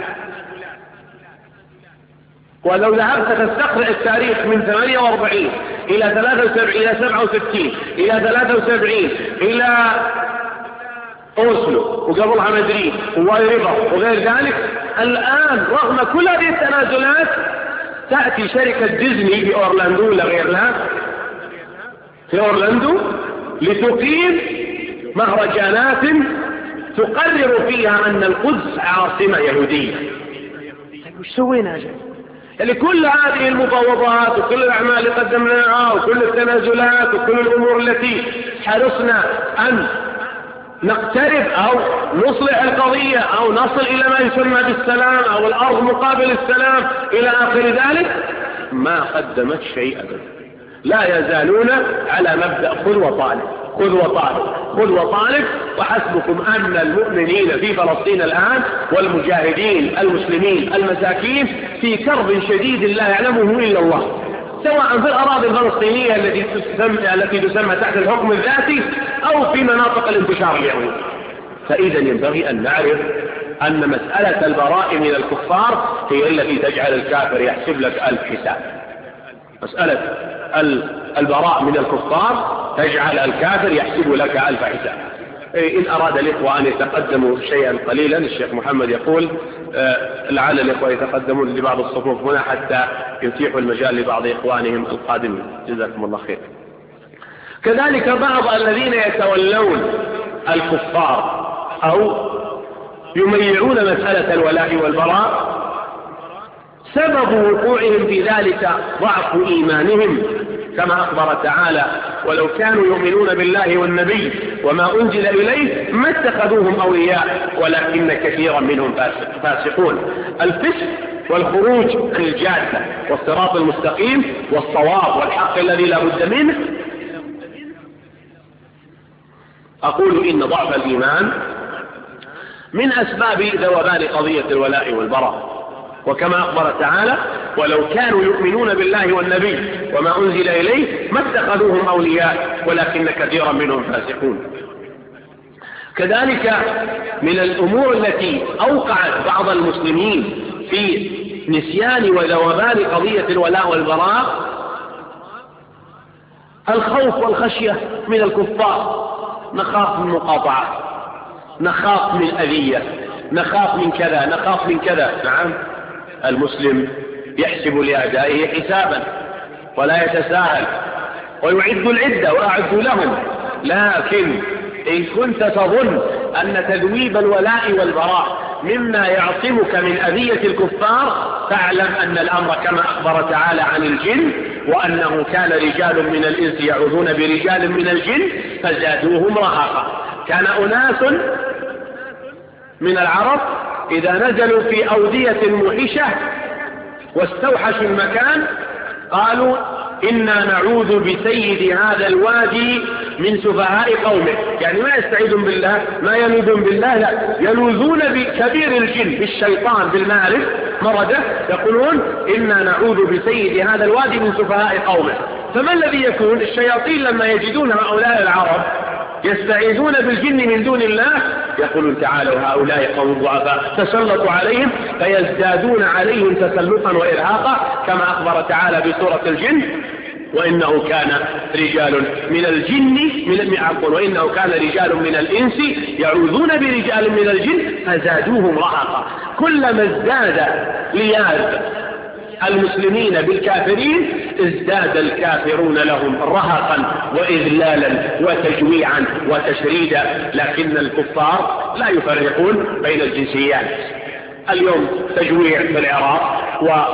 ولو ذهبت تستقرأ التاريخ من 48 إلى 73 إلى 67 إلى 73 إلى أوسلو وقبلها مدريد ووايربا وغير ذلك، الآن رغم كل هذه التنازلات تأتي شركة ديزني في أورلاندو ولا غيرها في أورلاندو لتقيم مهرجانات تقرر فيها أن القدس عاصمة يهودية. وش سوينا جاي؟ يعني كل هذه المفاوضات وكل الأعمال اللي قدمناها وكل التنازلات وكل الأمور التي حرصنا أن نقترب أو نصلح القضية أو نصل إلى ما يسمى بالسلام أو الأرض مقابل السلام إلى آخر ذلك، ما قدمت شيئا. لا يزالون على مبدأ خذ وطالب خذ وطالب خذ وطالب. وحسبكم أن المؤمنين في فلسطين الآن والمجاهدين المسلمين المساكين في كرب شديد لا يعلمه إلا الله، سواء في الأراضي الفلسطينية التي تسمى تحت الحكم الذاتي أو في مناطق الانتشار اليهودي. فإذا ينبغي أن نعرف أن مسألة البراء من الكفار هي التي تجعل الكافر يحسب لك 1000 حساب. مسألة البراء من الكفار تجعل الكافر يحسب لك 1000 حساب. إن أراد الإخوة أن يتقدموا شيئا قليلا، الشيخ محمد يقول لعل الإخوة يتقدمون لبعض الصفوف هنا حتى يتيحوا المجال لبعض إخوانهم القادمين. جزاكم الله خير. كذلك بعض الذين يتولون الكفار أو يميعون مسألة الولاء والبراء سبب وقوعهم في ذلك ضعف إيمانهم، كما أخبر تعالى: ولو كانوا يؤمنون بالله والنبي وما أنزل إليه ما اتخذوهم أولياء ولكن كثيرا منهم فاسقون. الفسق والخروج عن الجادة والصراط المستقيم والصواب والحق الذي لا بد منه. أقول إن ضعف الإيمان من أسباب ذوبان قضية الولاء والبراء، وكما أخبر تعالى: ولو كانوا يؤمنون بالله والنبي وما أنزل إليه ما اتخذوهم أولياء ولكن كثيرا منهم فاسقون. كذلك من الأمور التي أوقعت بعض المسلمين في نسيان وذوبان قضية الولاء والبراء الخوف والخشية من الكفار. نخاف من مقاطعة، نخاف من أذية، نخاف من كذا، نخاف من كذا. نعم، المسلم يحسب لأعدائه حسابا ولا يتساهل ويعد العدة وأعدوا لهم، لكن إن كنت تظن أن تذويب الولاء والبراء مما يعصمك من أذية الكفار فاعلم أن الأمر كما أخبر تعالى عن الجن: وأنه كان رجال من الإنس يعوذون برجال من الجن فزادوهم رهقا. كان أناس من العرب إذا نزلوا في أودية موحشة واستوحشوا المكان قالوا: إنا نعوذ بسيد هذا الوادي من سفهاء قومه. يعني ما يستعيذون بالله، ما يلوذون بالله، لا، يلوذون بكبير الجن، بالشيطان، بالمارد مرده، يقولون: إنا نعوذ بسيد هذا الوادي من سفهاء قومه. فما الذي يكون؟ الشياطين لما يجدون هؤلاء العرب يستعيذون بالجن من دون الله يقولون: تعالوا هؤلاء قوم ضعفاء تسلطوا عليهم فيزدادون عليهم تسلطا وإرهاقا، كما أخبر تعالى بسورة الجن: وإنه كان رجال من الجن وإنه كان رجال من الإنس يعوذون برجال من الجن فزادوهم رهقا. كلما ازداد لياذ المسلمين بالكافرين ازداد الكافرون لهم رهقا وإذلالا وتجويعا وتشريدا. لكن الكفار لا يفرقون بين الجنسيات. اليوم تجويع في العراق،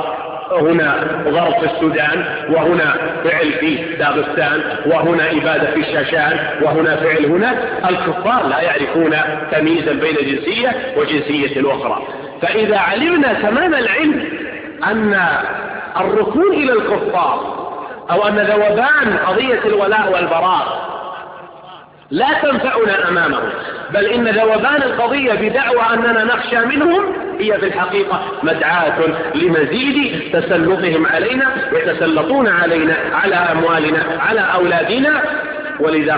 وهنا غرب في السودان، وهنا فعل في داغستان، وهنا إبادة في الشاشان، وهنا فعل هنا. الكفار لا يعرفون تمييزا بين جنسية وجنسية أخرى. فإذا علمنا تمام العلم أن الركون إلى الكفار أو أن ذوبان قضية الولاء والبراء لا تنفعنا أمامهم، بل إن ذوبان القضية بدعوى أننا نخشى منهم هي في الحقيقة مدعاة لمزيد تسلطهم علينا، يتسلطون علينا، على أموالنا، على أولادنا. ولذا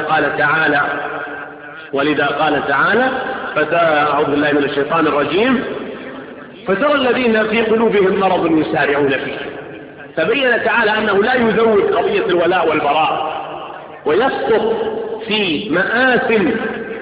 قال تعالى أعوذ بالله من الشيطان الرجيم: فترى الذين في قلوبهم مرض يسارعون فيه. فبين تعالى أنه لا يذوب قضية الولاء والبراء ويسقط في مآثم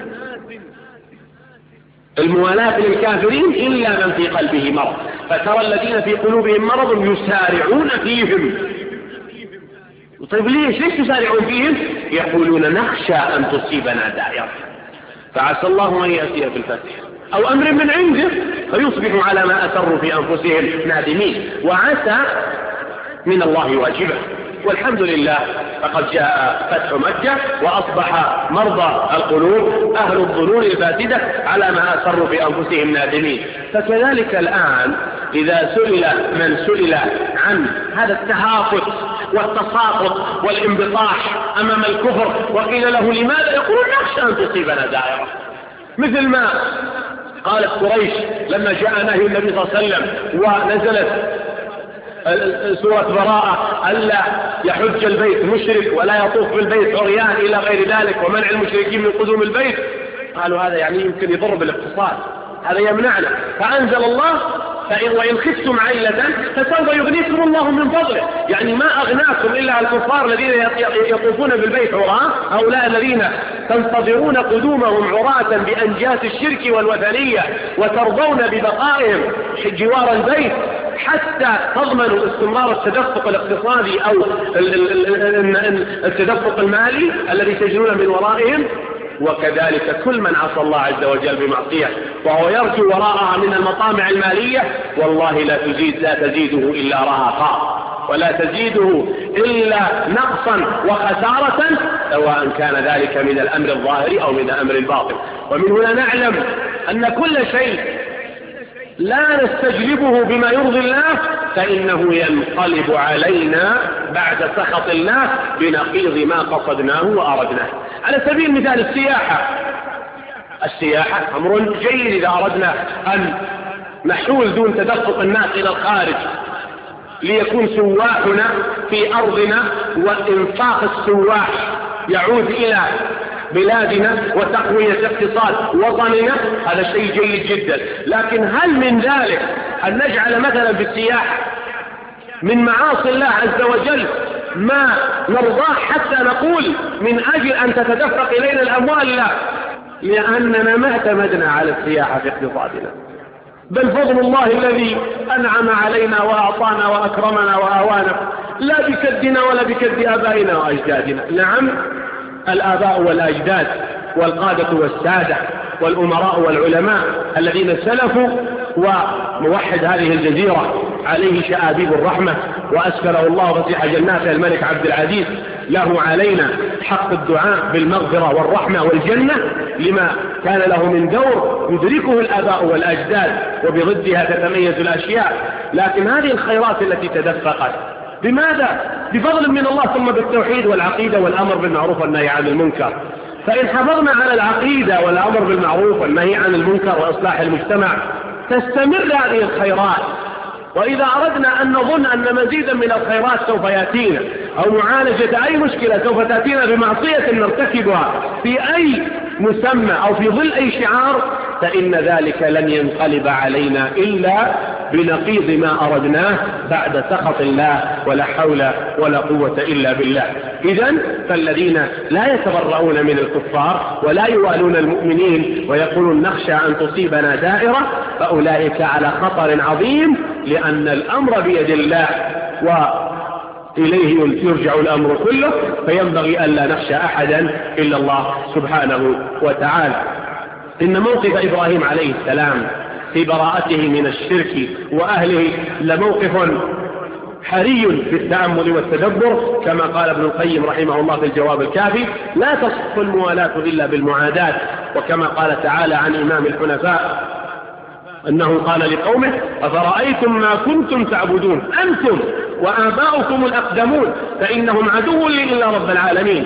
الموالاة للكافرين إلا من في قلبه مرض. فترى الذين في قلوبهم مرض يسارعون فيهم. طيب ليش تسارعون فيهم؟ يقولون: نخشى أن تصيبنا دائرة فعسى الله أن يأتي بالفتح أو أمر من عنده فيصبحوا على ما أسروا في أنفسهم نادمين. وعسى من الله واجبة، والحمد لله فقد جاء فتح مكة وأصبح مرضى القلوب أهل الظنون الفاسدة على ما أسروا في أنفسهم نادمين. فكذلك الآن إذا سئل من سئل عن هذا التهافت والتساقط والانبطاح أمام الكفر وقيل له لماذا، يقول: نخشى أن تصيبنا دائرة. مثل ما قالت قريش لما جاء نهي النبي صلى الله عليه وسلم ونزلت سورة براءة ألا يحج البيت مشرك ولا يطوف بالبيت عريان إلى غير ذلك، ومنع المشركين من قدوم البيت. قالوا هذا يعني يمكن يضر بالاقتصاد، هذا يمنعنا. فأنزل الله: وإن خفتم عيلة فسوف يغنيكم الله من فضله. يعني ما أغناكم إلا الكفار الذين يطوفون بالبيت عراة، هؤلاء الذين تنتظرون قدومهم عراة بأنجاس الشرك والوثنية وترضون ببقائهم جوار البيت حتى تضمنوا استمرار التدفق الاقتصادي أو التدفق المالي الذي تجنون من ورائهم. وكذلك كل من عصى الله عز وجل بمعصية وهو يرجو وراءها من المطامع المالية والله لا تزيده إلا رهقا ولا تزيده إلا نقصا وخسارة، سواء كان ذلك من الأمر الظاهر أو من الأمر الباطن. ومن هنا نعلم أن كل شيء لا نستجلبه بما يرضي الله فإنه ينقلب علينا بعد سخط الله بنقيض ما قصدناه وأردناه. على سبيل المثال السياحة أمر جيد إذا أردنا أن نحول دون تدفق الناس إلى الخارج ليكون سواحنا في أرضنا، وإنفاق السواح يعود إلى بلادنا وتقوية اقتصاد وطننا، هذا شيء جيد جدا. لكن هل من ذلك أن نجعل مثلا في السياحة من معاصي الله عز وجل ما نرضاه حتى نقول من أجل أن تتدفق إلينا الأموال؟ لا، لأننا ما اعتمدنا على السياحة في اقتصادنا، بل فضل الله الذي أنعم علينا وأعطانا وأكرمنا وآوانا لا بكدنا ولا بكد آبائنا وأجدادنا. نعم، الآباء والأجداد والقادة والسادة والأمراء والعلماء الذين سلفوا وموحد هذه الجزيرة عليه شآبيب الرحمة وأسكنه الله فسيح جناته الملك عبد العزيز، له علينا حق الدعاء بالمغفرة والرحمة والجنة لما كان له من دور يدركه الآباء والأجداد، وبضدها تتميز الأشياء. لكن هذه الخيرات التي تدفقت بماذا؟ بفضل من الله، ثم بالتوحيد والعقيدة والأمر بالمعروف والنهي عن المنكر. فإن حافظنا على العقيدة والأمر بالمعروف والنهي عن المنكر وإصلاح المجتمع تستمر هذه الخيرات. وإذا أردنا أن نظن أن مزيدا من الخيرات سوف يأتينا أو معالجة أي مشكلة سوف تأتينا بمعصية نرتكبها في أي مسمى أو في ظل أي شعار، فإن ذلك لن ينقلب علينا إلا بنقيض ما أردناه بعد سخط الله، ولا حول ولا قوة إلا بالله. إذن فالذين لا يتبرؤون من الكفار ولا يوالون المؤمنين ويقولون نخشى أن تصيبنا دائرة، فأولئك على خطر عظيم، لأن الأمر بيد الله وإليه يرجع الأمر كله، فينبغي ألا نخشى أحدا إلا الله سبحانه وتعالى. إن موقف إبراهيم عليه السلام في براءته من الشرك وأهله لموقف حري بالتأمل والتدبر، كما قال ابن القيم رحمه الله في الجواب الكافي: لا تصح الموالاة إلا بالمعاداة. وكما قال تعالى عن إمام الحنفاء أنه قال لقومه: أفرأيتم ما كنتم تعبدون أنتم وآباؤكم الأقدمون فإنهم عدو لي إلا رب العالمين.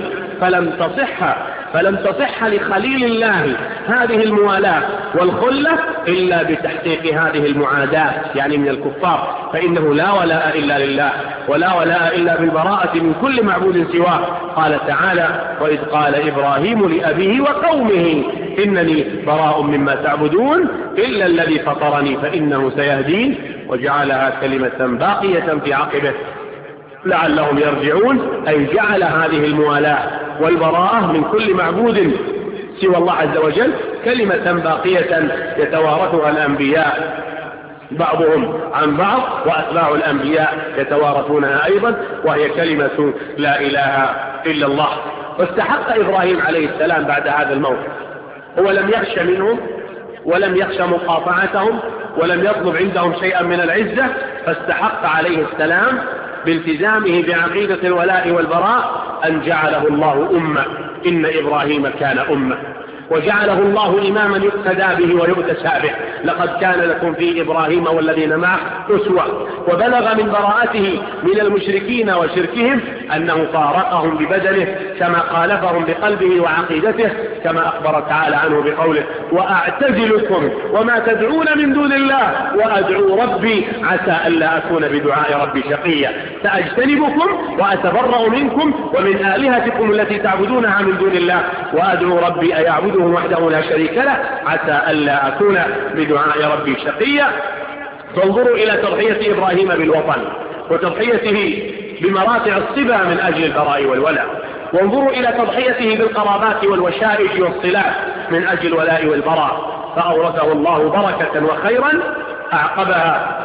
فلم تصح لخليل الله هذه الموالاة والخلة إلا بتحقيق هذه المعاداة، يعني من الكفار، فإنه لا ولاء إلا لله، ولا ولاء إلا بالبراءة من كل معبود سواه. قال تعالى: وإذ قال إبراهيم لأبيه وقومه إنني براء مما تعبدون إلا الذي فطرني فإنه سيهدين، وجعلها كلمة باقية في عقبه لعلهم يرجعون. أي جعل هذه الموالاة والبراءة من كل معبود سوى الله عز وجل كلمة باقية يتوارثها الأنبياء بعضهم عن بعض، وأتباع الأنبياء يتوارثونها أيضا، وهي كلمة لا إله إلا الله. واستحق إبراهيم عليه السلام بعد هذا الموقف، هو لم يخش منهم ولم يخش مقاطعتهم ولم يطلب عندهم شيئا من العزة، فاستحق عليه السلام بالتزامه بعقيدة الولاء والبراء أن جعله الله أمة. إن إبراهيم كان أمة، وجعله الله إماما يقتدى به ويؤتسى به. لقد كان لكم في إبراهيم والذين معه أسوة. وبلغ من براءته من المشركين وشركهم أنه فارقهم ببدنه كما خالفهم بقلبه وعقيدته، كما أخبر تعالى عنه بقوله: وأعتزلكم وما تدعون من دون الله وأدعو ربي عسى ألا أكون بدعاء ربي شقيا. سأجتنبكم وأتبرأ منكم ومن آلهتكم التي تعبدونها من دون الله وأدعو ربي أيعبده وحده لا شريك له عسى ألا أكون بدعاء ربي شقيا. فانظروا إلى تضحية إبراهيم بالوطن وتضحيته بمراتع الصبا من أجل البراء والولاء، وانظروا إلى تضحيته بالقرابات والوشائج والصلات من أجل الولاء والبراء، فأورثه الله بركة وخيرا أعقبها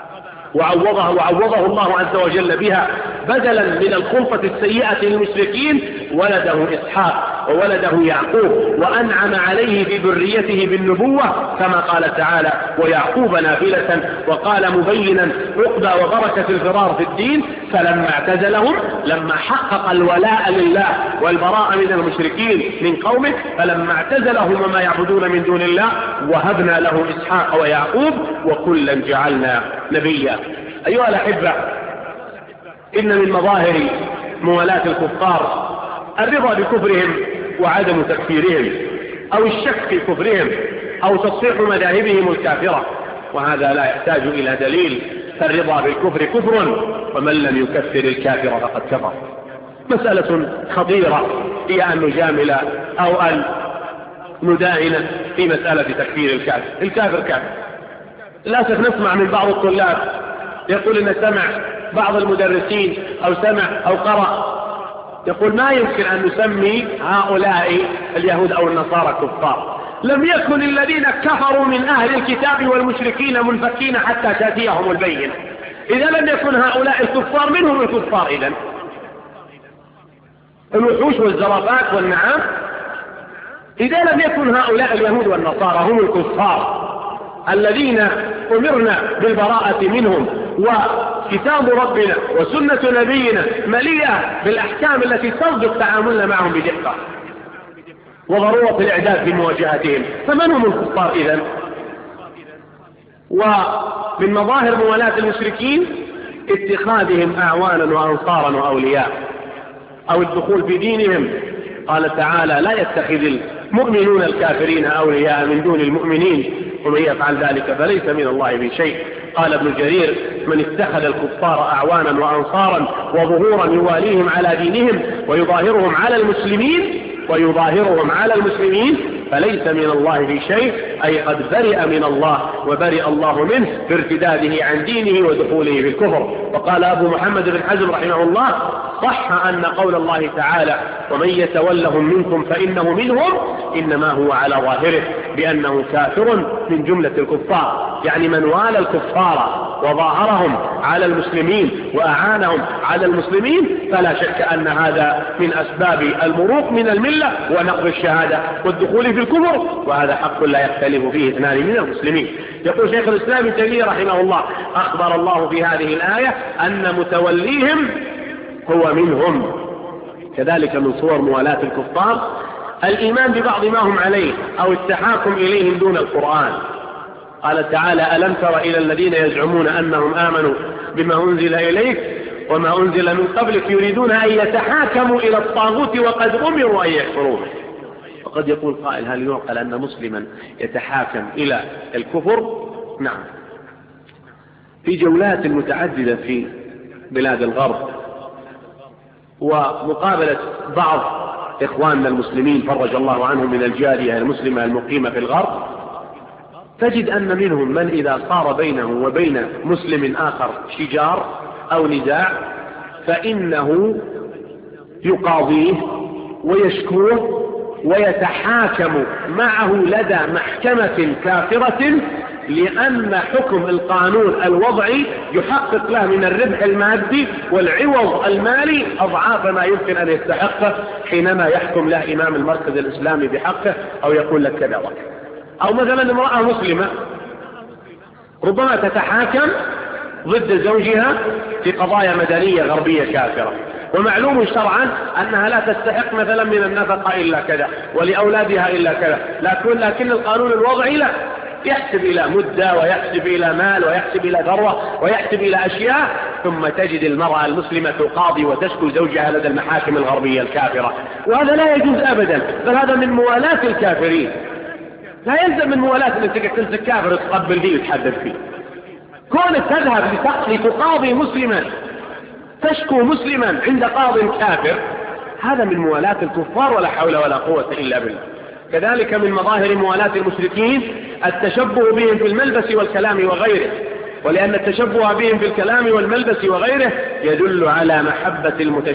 وعوضه الله عز وجل بها، بدلا من الخلطة السيئة للمشركين ولده إسحاق وولده يعقوب، وأنعم عليه في ذريته بالنبوة كما قال تعالى: ويعقوب نافلة، وقال مبينا عقبى وبركة الفرار في الدين. فلما اعتزلهم، لما حقق الولاء لله والبراء من المشركين من قومه، فلما اعتزلهم وما يعبدون من دون الله وهبنا له إسحاق ويعقوب وكلا جعلنا نبيا. أيها الأحبة، إن من مظاهر موالاة الكفار الرضا بكفرهم وعدم تكفيرهم، أو الشك في كفرهم، أو تصحيح مذاهبهم الكافرة، وهذا لا يحتاج إلى دليل، فالرضا بالكفر كفر، ومن لم يكفر الكافر فقد كفر. مسألة خطيرة هي أن نجامل أو أن نداهن في مسألة تكفير الكافر. الكافر كافر. للأسف نسمع من بعض الطلاب يقول إن سمع بعض المدرسين أو سمع أو قرأ يقول: ما يمكن أن نسمي هؤلاء اليهود أو النصارى كفار، لم يكن الذين كفروا من أهل الكتاب والمشركين منفكين حتى تأتيهم البينة. إذا لم يكن هؤلاء الكفار منهم الكفار، إذن الوحوش والزرافات والنعام. إذا لم يكن هؤلاء اليهود والنصارى هم الكفار الذين أمرنا بالبراءة منهم، وكتاب ربنا وسنة نبينا مليئة بالأحكام التي ترجو تعاملنا معهم بدقة وضرورة الإعداد في مواجهتهم، فمن هم الكفار إذن؟ ومن مظاهر موالاة المشركين اتخاذهم أعوانا وأنصارا وأولياء، أو الدخول في دينهم. قال تعالى: لا يتخذ المؤمنون الكافرين أولياء من دون المؤمنين ومن يفعل ذلك فليس من الله بشيء. قال ابن جرير: من اتخذ الكفار أعوانا وأنصارا وظهورا يواليهم على دينهم ويظاهرهم على المسلمين فليس من الله بشيء، أي قد برئ من الله وبرئ الله منه بارتداده عن دينه ودخوله في الكفر. وقال أبو محمد بن حزم رحمه الله: صح أن قول الله تعالى: ومن يتولهم منكم فإنه منهم، إنما هو على ظاهره بأنه كافر من جملة الكفار، يعني من والى الكفار وظاهرهم على المسلمين وأعانهم على المسلمين فلا شك أن هذا من أسباب المروق من الملة ونقض الشهادة والدخول في الكفر، وهذا حق لا يختلف فيه اثنان من المسلمين. يقول شيخ الإسلام ابن تيمية رحمه الله: أخبر الله في هذه الآية أن متوليهم هو منهم. كذلك من صور موالاة الكفار الإيمان ببعض ما هم عليه أو التحاكم إليهم دون القرآن. قال تعالى: ألم تر إلى الذين يزعمون أنهم آمنوا بما أنزل إليك وما أنزل من قبلك يريدون أن يتحاكموا إلى الطاغوت وقد أمروا أن يكفروا. وقد يقول قائل: هل يعقل أن مسلما يتحاكم إلى الكفر؟ نعم. في جولات متعددة في بلاد الغرب ومقابلة بعض إخواننا المسلمين فرج الله عنهم من الجالية المسلمة المقيمة في الغرب، تجد أن منهم من إذا صار بينه وبين مسلم آخر شجار أو نزاع فإنه يقاضيه ويشكوه ويتحاكم معه لدى محكمة كافرة، لأن حكم القانون الوضعي يحقق له من الربح المادي والعوض المالي أضعاف ما يمكن أن يستحقه حينما يحكم له إمام المركز الإسلامي بحقه أو يقول لك كذا وكذا. أو مثلا امرأة مسلمة ربما تتحاكم ضد زوجها في قضايا مدنية غربية كافرة، ومعلوم شرعا أنها لا تستحق مثلا من النفقة إلا كذا ولأولادها إلا كذا، لكن القانون الوضعي لا، يحسب إلى مدة ويحسب إلى مال ويحسب إلى ثروة ويحسب إلى أشياء، ثم تجد المرأة المسلمة تقاضي وتشكو زوجها لدى المحاكم الغربية الكافرة، وهذا لا يجوز أبدا، بل هذا من موالاة الكافرين. لا يلزم من موالاة أنك تمسك كافر تقبل فيه وتحدث فيه. كونك تذهب لتقاضي مسلما تشكو مسلما عند قاض كافر، هذا من موالاة الكفار ولا حول ولا قوة إلا بالله. كذلك من مظاهر موالاة المشركين التشبه بهم في الملبس والكلام وغيره، ولأن التشبه بهم في الكلام والملبس وغيره يدل على محبة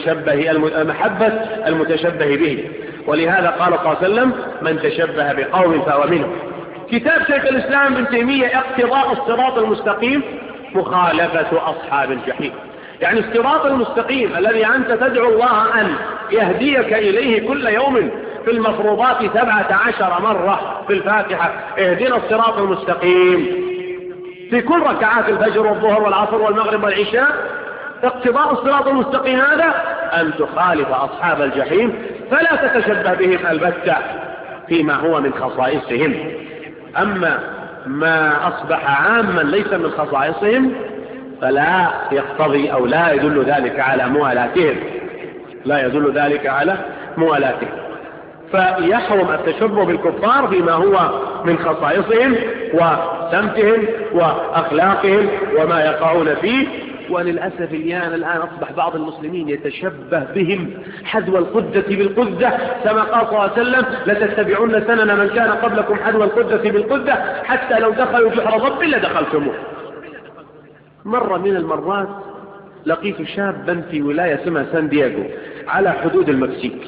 المتشبه به. ولهذا قال صلى الله عليه وسلم: من تشبه بقوم فهو منهم. كتاب شيخ الإسلام ابن تيمية: اقتضاء الصراط المستقيم مخالفة أصحاب الجحيم. يعني الصراط المستقيم الذي أنت تدعو الله أن يهديك إليه كل يوم في المفروضات 17 مرة في الفاتحة: اهدنا الصراط المستقيم، في كل ركعات الفجر والظهر والعصر والمغرب والعشاء. اقتضاء الصراط المستقيم هذا أن تخالف أصحاب الجحيم، فلا تتشبه بهم البتة فيما هو من خصائصهم. أما ما أصبح عاما ليس من خصائصهم فلا يقتضي أو لا يدل ذلك على موالاتهم، لا يدل ذلك على موالاتهم. فيحرم التشبه بالكفار فيما هو من خصائصهم وسمتهم وأخلاقهم وما يقعون فيه. وللأسف الآن أصبح بعض المسلمين يتشبه بهم حذو القدة بالقدة، كما قال صلى الله عليه وسلم: لتتبعن سنن من كان قبلكم حذو القدة بالقدة حتى لو دخلوا جحر ضب لدخلتموه. مرة من المرات لقيت شابا في ولاية اسمها سان دييغو على حدود المكسيك،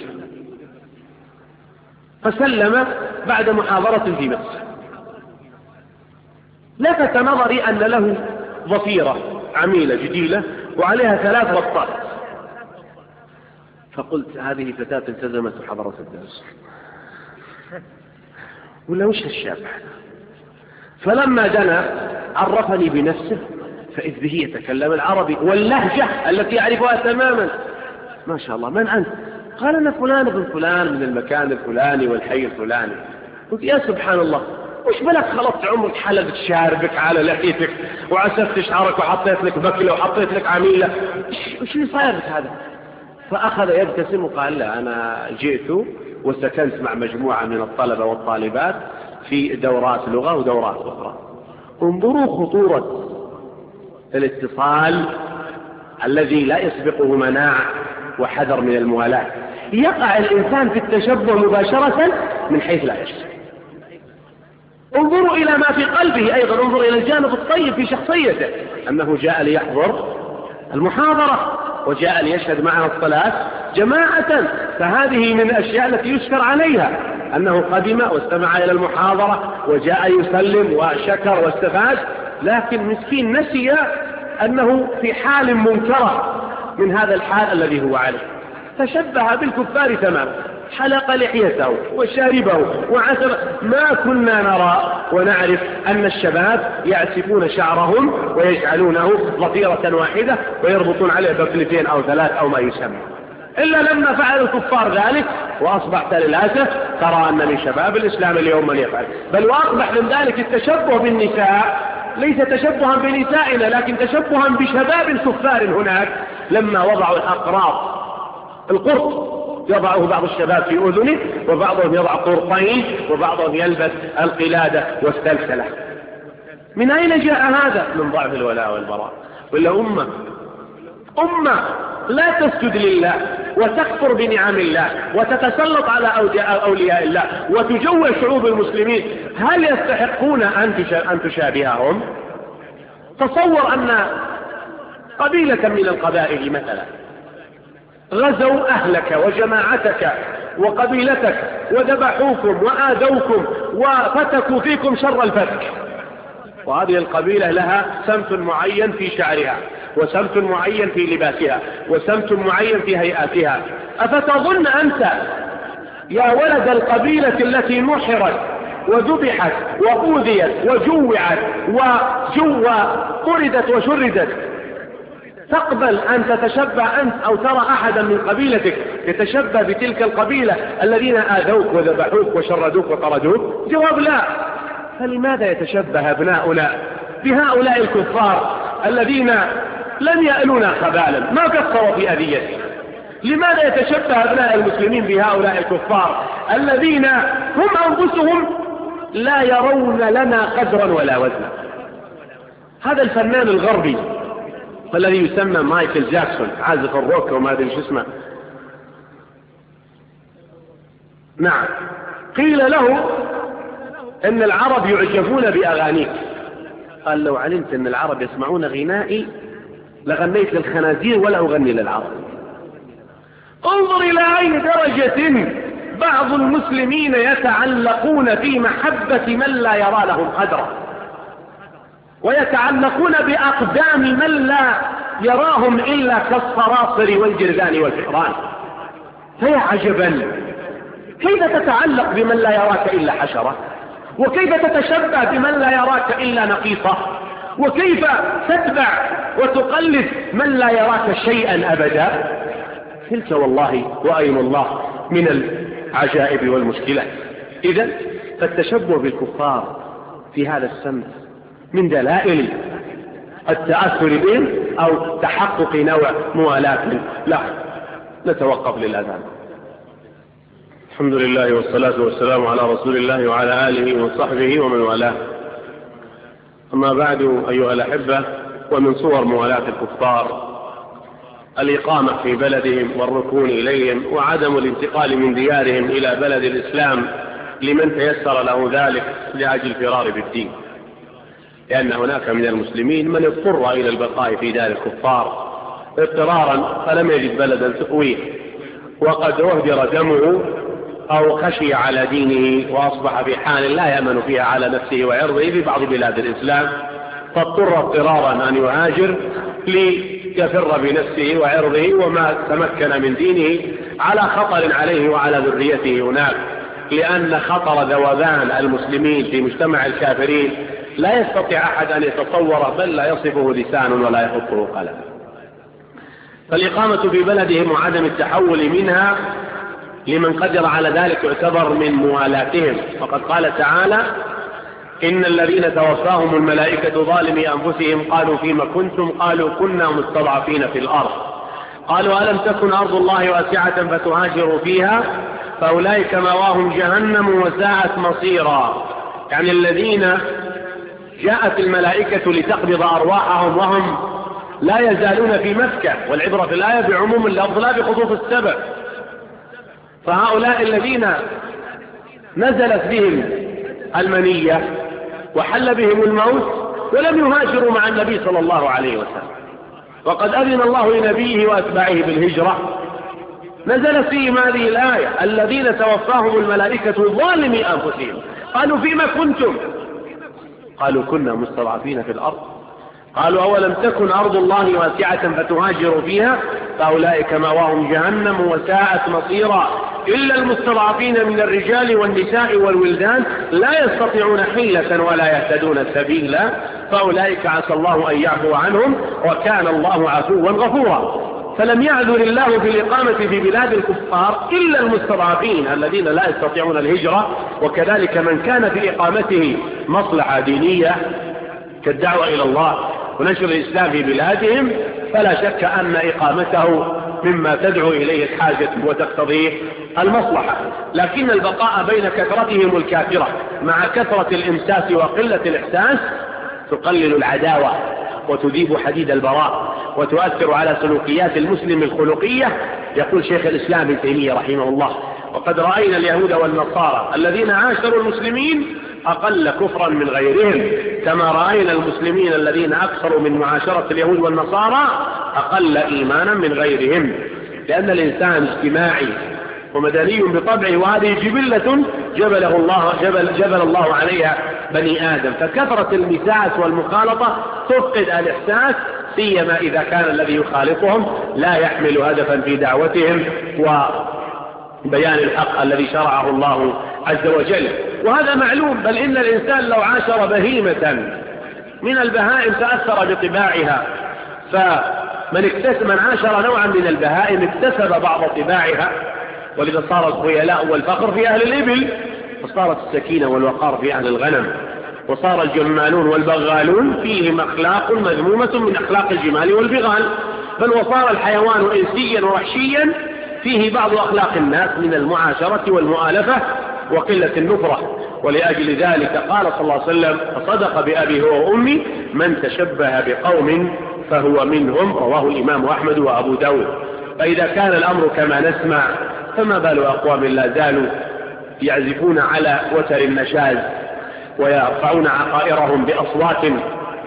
فسلم بعد محاضرة في مصر. لفت نظري أن له ضفيرة عميلة جديلة وعليها 3 بطات، فقلت: هذه فتاة التزمت وحضرت الدرس، ولا وش الشاب هذا؟ فلما دنا عرفني بنفسه، فإذ به يتكلم العربي واللهجة التي يعرفها تماما. ما شاء الله: من أنت؟ قال: أنا فلان بن فلان من المكان الفلاني والحي الفلاني. قلت: يا سبحان الله، وش بلك خلطت عمرك حلقت شاربك على لحيتك وعسفت شعرك وحطيت لك بكلة وحطيت لك عميلة، وش اللي صاير لك هذا؟ فأخذ يبتسم وقال: لا، أنا جئت وسكنت مع مجموعة من الطلبة والطالبات في دورات لغة ودورات أخرى. انظروا خطورة الاتصال الذي لا يسبقه مناع وحذر من الموالاة. يقع الإنسان في التشبه مباشرة من حيث لا يشعر. انظروا إلى ما في قلبه أيضا، انظروا إلى الجانب الطيب في شخصيته، أنه جاء ليحضر المحاضرة وجاء ليشهد معنا الصلاة جماعة، فهذه من الأشياء التي يشكر عليها، أنه قدم واستمع إلى المحاضرة وجاء يسلم وشكر واستفاد. لكن مسكين نسي أنه في حال منكرة من هذا الحال الذي هو عليه، تشبه بالكفار تماما، حلق لحيته وشاربه وعسر. ما كنا نرى ونعرف أن الشباب يعسفون شعرهم ويجعلونه ضفيرة واحدة ويربطون عليه بكلتين أو 3 أو ما يسمى، إلا لما فعل الكفار ذلك وأصبحت للأسف ترى أن من شباب الإسلام اليوم من يفعل. بل وأصبح من ذلك التشبه بالنساء، ليس تشبها بنسائنا لكن تشبها بشباب الكفار هناك، لما وضعوا الأقراط، القرط يضعه بعض الشباب في أذنه، وبعضهم يضع قرطين، وبعضهم يلبس القلادة والسلسلة. من أين جاء هذا؟ من ضعف الولاء والبراء. ولا أمة لا تسجد لله وتكفر بنعم الله وتتسلط على أولياء الله وتجوع شعوب المسلمين، هل يستحقون أن تشابههم؟ تصور أن قبيلة من القبائل مثلا غزوا أهلك وجماعتك وقبيلتك وذبحوكم وآذوكم وفتكوا فيكم شر الفتك، وهذه القبيلة لها سمت معين في شعرها وسمت معين في لباسها وسمت معين في هيئاتها. أفتظن أنت يا ولد القبيلة التي نحرت وذبحت وأوذيت وجوعت وطردت وشردت تقبل أن تتشبه أنت أو ترى أحدا من قبيلتك يتشبه بتلك القبيلة الذين آذوك وذبحوك وشردوك وطردوك؟ جواب لا. فلماذا يتشبه أبناؤنا بهؤلاء الكفار الذين لم يألونا خبالا ما قصروا في أذيتنا؟ لماذا يتشبه أبناء المسلمين بهؤلاء الكفار الذين هم أنفسهم لا يرون لنا قدرا ولا وزنا؟ هذا الفنان الغربي الذي يسمى مايكل جاكسون، عازف الروك وما أدري شو اسمه، نعم، قيل له إن العرب يعجبون بأغانيك، قال لو علمت أن العرب يسمعون غنائي لغنيت للخنازير ولا أغني للعرب. انظر إلى أي درجة بعض المسلمين يتعلقون في محبة من لا يرى لهم قدرا، ويتعلقون بأقدام من لا يراهم إلا كالصراصر والجرذان والفئران. فيا عجبا، كيف تتعلق بمن لا يراك إلا حشرة؟ وكيف تتشبه بمن لا يراك إلا نقيصة؟ وكيف تتبع وتقلد من لا يراك شيئا أبدا؟ تلك والله وأيم الله من العجائب والمشكلة. إذن فالتشبه بالكفار في هذا السمت من دلائل التأثر بهم أو تحقق نوع موالاة له. نتوقف للأذان. الحمد لله والصلاة والسلام على رسول الله وعلى آله وصحبه ومن والاه. أما بعد أيها الأحبة، ومن صور موالاة الكفار الإقامة في بلدهم والركون إليهم وعدم الانتقال من ديارهم إلى بلد الإسلام لمن تيسر له ذلك لأجل الفرار بالدين، لأن هناك من المسلمين من اضطر إلى البقاء في دار الكفار اضطرارا فلم يجد بلدا تؤويه، وقد أهدر دمه أو خشي على دينه وأصبح في حال لا يأمن فيها على نفسه وعرضه في بعض بلاد الإسلام، فاضطر اضطرارا أن يهاجر ليفر بنفسه وعرضه وما تمكن من دينه على خطر عليه وعلى ذريته هناك، لأن خطر ذوبان المسلمين في مجتمع الكافرين لا يستطيع أحد أن يتصوره، بل لا يصفه لسان ولا يخطه قلم. فالإقامة في بلدهم وعدم التحول منها لمن قدر على ذلك يعتبر من موالاتهم، وقد قال تعالى: إن الذين توفاهم الملائكة ظالمي أنفسهم قالوا فيما كنتم؟ قالوا كنا مستضعفين في الأرض. قالوا ألم تكن أرض الله واسعة فتهاجروا فيها فأولئك مأواهم جهنم وساءت مصيرا. يعني الذين جاءت الملائكة لتقبض أرواحهم وهم لا يزالون في مكة، والعبرة في الآية بعموم اللفظ لا بخصوص السبب. فهؤلاء الذين نزلت بهم المنية وحل بهم الموت ولم يهاجروا مع النبي صلى الله عليه وسلم، وقد أذن الله لنبيه وأتباعه بالهجرة، نزلت فيهم هذه الآية: الذين توفاهم الملائكة ظالمي أنفسهم قالوا فيما كنتم؟ قالوا كنا مستضعفين في الأرض. قالوا أولم تكن أرض الله واسعة فتهاجروا فيها فأولئك مأواهم جهنم وساءت مصيرا إلا المستضعفين من الرجال والنساء والولدان لا يستطيعون حيلة ولا يهتدون سبيلا فأولئك عسى الله أن يعفو عنهم وكان الله عفوا غفورا. فلم يعذر الله في الإقامة في بلاد الكفار إلا المستضعفين الذين لا يستطيعون الهجرة، وكذلك من كان في إقامته مصلحة دينية كالدعوة إلى الله ونشر الإسلام في بلادهم، فلا شك أن إقامته مما تدعو إليه الحاجة وتقتضيه المصلحة. لكن البقاء بين كثرتهم الكافرة مع كثرة الإمساس وقلة الإحساس تقلل العداوة وتذيب حديد البراء وتؤثر على سلوكيات المسلم الخلقية. يقول شيخ الإسلام ابن تيمية رحمه الله: وقد رأينا اليهود والنصارى الذين عاشروا المسلمين أقل كفرا من غيرهم، كما رأينا المسلمين الذين أكثروا من معاشرة اليهود والنصارى أقل إيمانا من غيرهم، لأن الإنسان اجتماعي ومدني بطبعه، وهذه جبلة جبل الله عليها بني آدم، فكثرة المساس والمخالطة تفقد الإحساس، سيما إذا كان الذي يخالطهم لا يحمل هدفا في دعوتهم وبيان الحق الذي شرعه الله عز وجل. وهذا معلوم، بل إن الإنسان لو عاشر بهيمة من البهائم تأثر بطباعها، فمن عاشر نوعا من البهائم اكتسب بعض طباعها، ولذا صار الخيلاء والفقر في أهل الإبل، وصارت السكينة والوقار في أهل الغنم، وصار الجمالون والبغالون فيهم أخلاق مذمومة من أخلاق الجمال والبغال، بل وصار الحيوان إنسيا ووحشيا فيه بعض أخلاق الناس من المعاشرة والمؤالفة وقلة النفرة. ولأجل ذلك قال صلى الله عليه وسلم: فصدق بأبي هو وأمي من تشبه بقوم فهو منهم، رواه الإمام أحمد وأبو داود. فإذا كان الأمر كما نسمع فما بال أقوام لا زالوا يعزفون على وتر النشاز ويرفعون عقائرهم بأصوات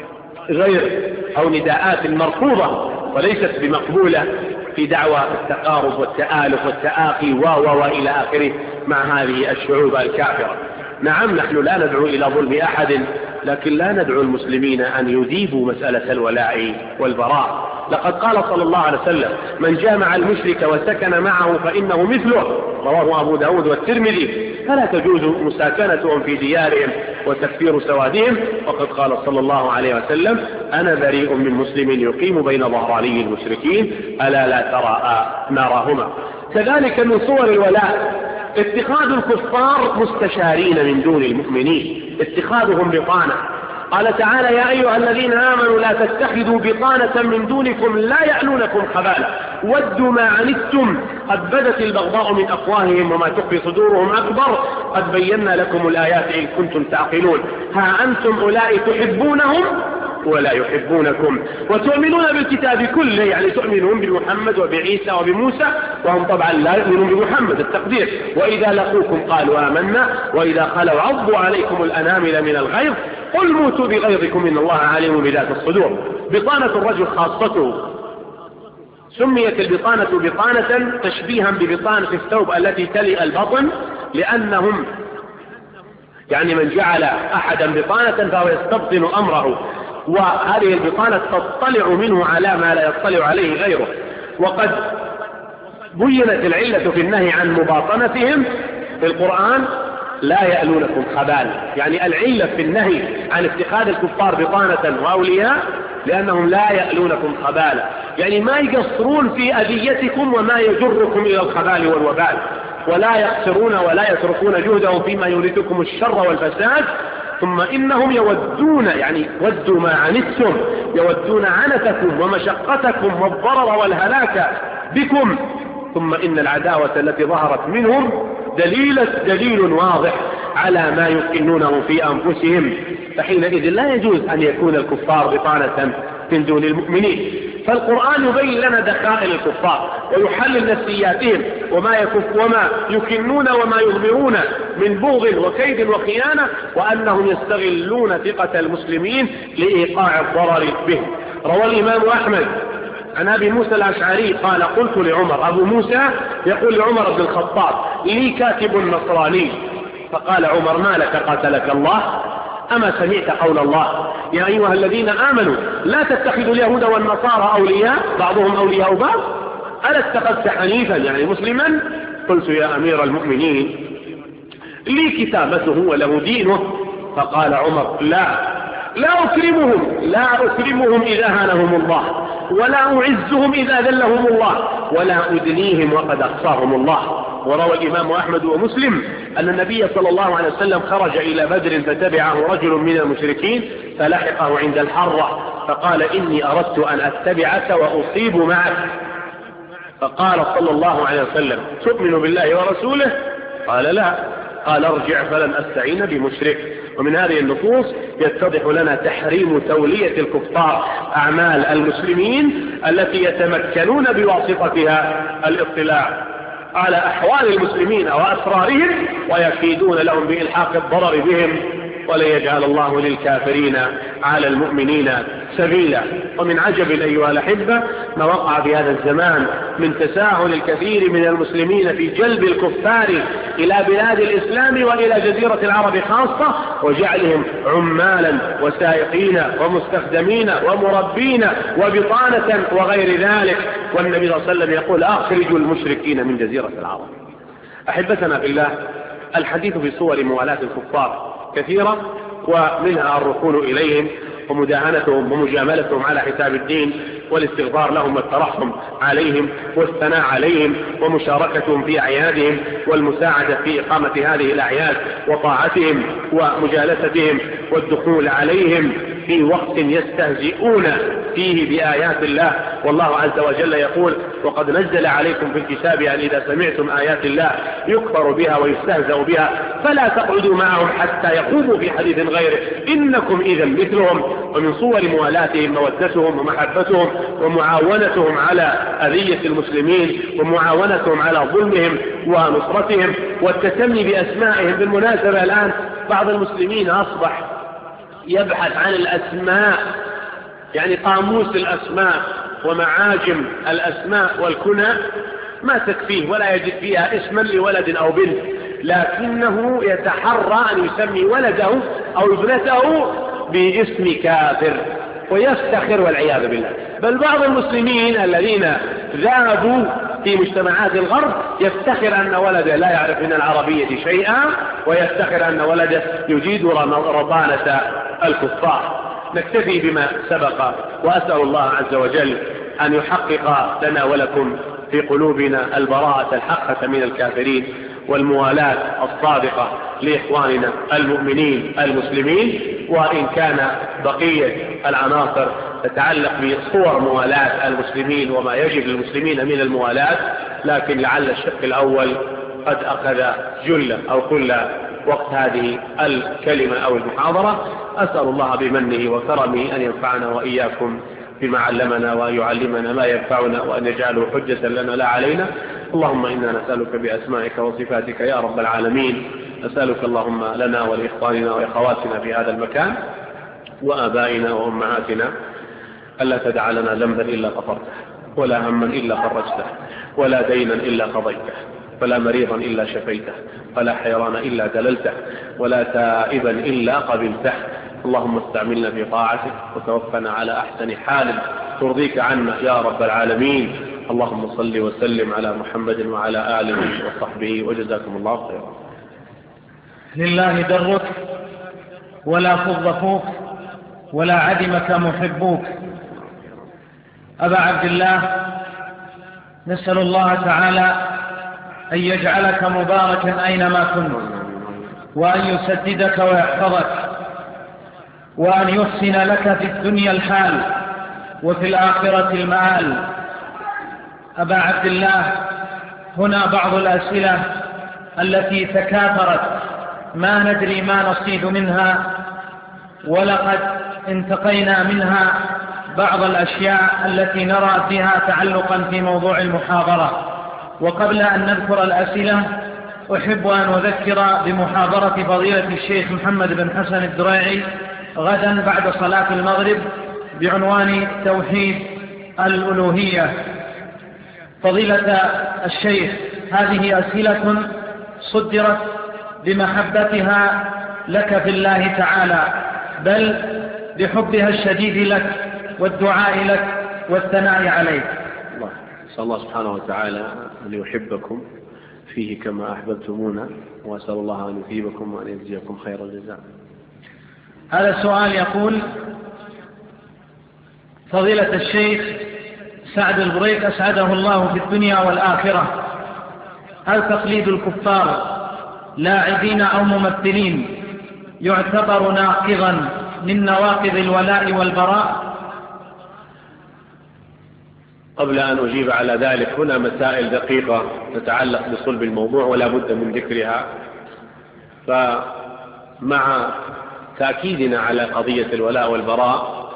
غير أو نداءات مرفوضة وليست بمقبولة في دعوى التقارب والتآلف والتآخي وإلى آخره مع هذه الشعوب الكافرة. نعم، نحن لا ندعو إلى ظلم أحد، لكن لا ندعو المسلمين أن يذيبوا مسألة الولاء والبراء. لقد قال صلى الله عليه وسلم: من جامع المشرك وسكن معه فإنه مثله، رواه أبو داود والترمذي، فلا تجوز مساكنتهم في ديارهم وتكفير سوادهم. وقد قال صلى الله عليه وسلم: أنا بريء من مسلم يقيم بين ظهراني المشركين ألا لا تراءى ناراهما. كذلك من صور الولاء اتخاذ الكفار مستشارين من دون المؤمنين، اتخاذهم بطانة. قال تعالى: يا أيها الذين آمنوا لا تتخذوا بطانة من دونكم لا يألونكم خبالا ودوا ما عنتم قد بدت البغضاء من أفواههم وما تخفي صدورهم أكبر قد بينا لكم الآيات إن كنتم تعقلون ها أنتم أولئك تحبونهم ولا يحبونكم وتؤمنون بالكتاب كله، يعني تؤمنون بمحمد وبعيسى وبموسى، وهم طبعا لا يؤمنون بمحمد التقدير. وإذا لقوكم قالوا آمنا وإذا خلوا عضوا عليكم الأنامل من الغيظ قل موتوا بغيظكم إن الله عليم بذات الصدور. بطانة الرجل خاصته، سميت البطانة بطانة تشبيها ببطانة الثوب التي تلي البطن، لأنهم يعني من جعل أحدا بطانة فهو يستبطن أمره، وهذه البطانة تطلع منه على ما لا يطلع عليه غيره. وقد بينت العلة في النهي عن مباطنتهم في القرآن: لا يألونكم خبال، يعني العلة في النهي عن اتخاذ الكفار بطانة وأولياء لأنهم لا يألونكم خبالا، يعني ما يقصرون في أذيتكم وما يجركم إلى الخبال والوبال، ولا يقصرون ولا يتركون جهدهم فيما يورثكم الشر والفساد. ثم إنهم يودون، يعني ودوا ما عنتم، يودون عنتكم ومشقتكم والضرر والهلاك بكم. ثم إن العداوة التي ظهرت منهم دليل واضح على ما يكنونه في أنفسهم، فحينئذ لا يجوز أن يكون الكفار بطانة من دون المؤمنين. فالقرآن يبين لنا دخائل الكفار ويحلل نفسياتهم وما يكنون وما يظهرون من بغض وكيد وخيانة، وأنهم يستغلون ثقة المسلمين لإيقاع الضرر بهم. روى الإمام أحمد عن أبي موسى الأشعري قال: قلت لعمر، أبو موسى يقول لعمر بن الخطاب: لي كاتب نصراني. فقال عمر: ما لك قاتلك الله؟ أما سمعت قول الله: يا أيها الذين آمنوا لا تتخذوا اليهود والنصارى أولياء بعضهم أولياء بعض ألا اتخذت حنيفا يعني مسلما؟ قلت: يا أمير المؤمنين لي كتابته وله دينه. فقال عمر: لا أكرمهم إذا هانهم الله، ولا أعزهم إذا ذلهم الله، ولا أدنيهم وقد أقصاهم الله. وروى الإمام أحمد ومسلم أن النبي صلى الله عليه وسلم خرج إلى بدر فتبعه رجل من المشركين فلحقه عند الحرة فقال: إني أردت أن أتبعك وأصيب معك. فقال صلى الله عليه وسلم: تؤمن بالله ورسوله؟ قال: لا. قال: ارجع فلن أستعين بمشرك. ومن هذه النصوص يتضح لنا تحريم تولية الكفار أعمال المسلمين التي يتمكنون بواسطتها الاطلاع على أحوال المسلمين وأسرارهم ويكيدون لهم بإلحاق الضرر بهم، ولن يجعل الله للكافرين على المؤمنين سبيلا. ومن عجب أيها الأحبة ما وقع في هذا الزمان من تساهل الكثير من المسلمين في جلب الكفار إلى بلاد الإسلام وإلى جزيرة العرب خاصة، وجعلهم عمالا وسائقين ومستخدمين ومربين وبطانة وغير ذلك. والنبي صلى الله عليه وسلم يقول: أخرجوا المشركين من جزيرة العرب. أحبتنا في الله، الحديث في صور موالاة الكفار كثيرة، ومنها الركون إليهم ومداهنتهم ومجاملتهم على حساب الدين والاستغفار لهم والترحم عليهم والثناء عليهم ومشاركتهم في أعيادهم والمساعدة في إقامة هذه الأعياد وطاعتهم ومجالستهم والدخول عليهم في وقت يستهزئون فيه بآيات الله. والله عز وجل يقول: وقد نزل عليكم في الكتاب أن إذا سمعتم آيات الله يكفر بها ويستهزأ بها فلا تقعدوا معهم حتى يقوموا في حديث غيره إنكم إذا مثلهم. ومن صور موالاتهم مودتهم ومحبتهم ومعاونتهم على أذية المسلمين ومعاونتهم على ظلمهم ونصرتهم والتسمي بأسمائهم. بالمناسبة الآن بعض المسلمين أصبح يبحث عن الأسماء يعني قاموس الأسماء ومعاجم الأسماء والكنى ما تكفيه ولا يجد فيها اسما لولد أو بنت، لكنه يتحرى أن يسمي ولده أو ابنته باسم كافر ويفتخر والعياذ بالله. بل بعض المسلمين الذين ذهبوا في مجتمعات الغرب يفتخر أن ولده لا يعرف من العربية شيئا، ويفتخر أن ولده يجيد رطانة الكفار. نكتفي بما سبق، وأسأل الله عز وجل أن يحقق لنا ولكم في قلوبنا البراءة الحقة من الكافرين، والموالاة الصادقة لإخواننا المؤمنين المسلمين. وإن كان بقية العناصر تتعلق بصور موالاة المسلمين وما يجب للمسلمين من الموالاة، لكن لعل الشق الأول قد أخذ جل أو كل وقت هذه الكلمة أو المحاضرة. أسأل الله بمنه وكرمه أن ينفعنا وإياكم بما علمنا، وأن يعلمنا ما ينفعنا، وأن يجعله حجة لنا لا علينا. اللهم إنا نسألك بأسمائك وصفاتك يا رب العالمين، نسألك اللهم لنا ولإخواننا وإخواتنا في هذا المكان وآبائنا وأمهاتنا ألا تدع لنا ذنبا إلا غفرته، ولا هما إلا فرجته، ولا دينا إلا قضيته، ولا مريضا إلا شفيته، ولا حيران إلا دللته، ولا تائبا إلا قبلته. اللهم استعملنا في طاعتك وتوفنا على أحسن حال ترضيك عنا يا رب العالمين. اللهم صل وسلم على محمد وعلى آله وصحبه، وجزاكم الله خيرا. لله درك ولا فض فوق ولا عدمك محبوك. أبا عبد الله، نسأل الله تعالى أن يجعلك مباركا أينما كنت، وأن يسددك ويحفظك، وأن يحسن لك في الدنيا الحال وفي الآخرة المآل. أبا عبد الله، هنا بعض الأسئلة التي تكاثرت ما ندري ما نصيب منها، ولقد انتقينا منها بعض الأشياء التي نرى فيها تعلقا في موضوع المحاضرة. وقبل أن نذكر الأسئلة أحب أن أذكر بمحاضرة فضيلة الشيخ محمد بن حسن الدريعي غدا بعد صلاة المغرب بعنوان توحيد الألوهية. فضيلة الشيخ، هذه أسئلة صدرت بمحبتها لك في الله تعالى، بل بحبها الشديد لك والدعاء لك والثناء عليك. أسأل الله سبحانه وتعالى أن يحبكم فيه كما أحببتمونا، وأسأل الله أن يثيبكم وأن يجزيكم خير الجزاء. هذا السؤال يقول: فضيلة الشيخ سعد البريك أسعده الله في الدنيا والآخرة، هل تقليد الكفار لاعبين أو ممثلين يعتبر ناقضا من نواقض الولاء والبراء؟ قبل أن أجيب على ذلك، هنا مسائل دقيقة تتعلق بصلب الموضوع ولا بد من ذكرها. فمع تأكيدنا على قضية الولاء والبراء،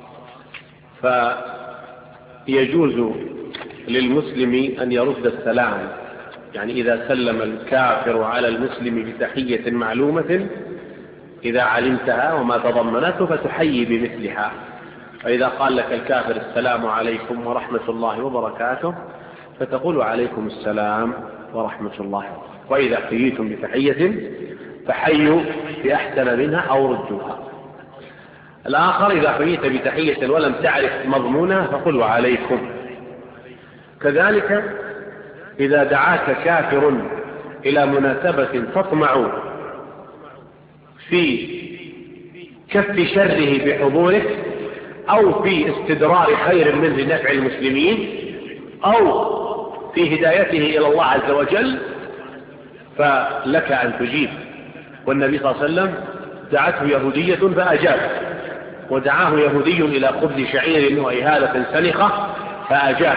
فيجوز للمسلم أن يرد السلام، يعني إذا سلم الكافر على المسلم بتحية معلومة إذا علمتها وما تضمنته فتحيي بمثلها. فإذا قال لك الكافر السلام عليكم ورحمة الله وبركاته فتقول عليكم السلام ورحمة الله وبركاته. وإذا حييتم بتحية فحيوا بأحسن منها أو ردوها. الآخر إذا حييت بتحية ولم تعرف مضمونها فقل وعليكم. كذلك إذا دعاك كافر إلى مناسبة تطمع في كف شره بحضورك أو في استدرار خير منه لنفع المسلمين أو في هدايته إلى الله عز وجل، فلك أن تجيب. والنبي صلى الله عليه وسلم دعته يهودية فأجاب، ودعاه يهودي إلى خبز شعير وإهالة سلخة فأجاب.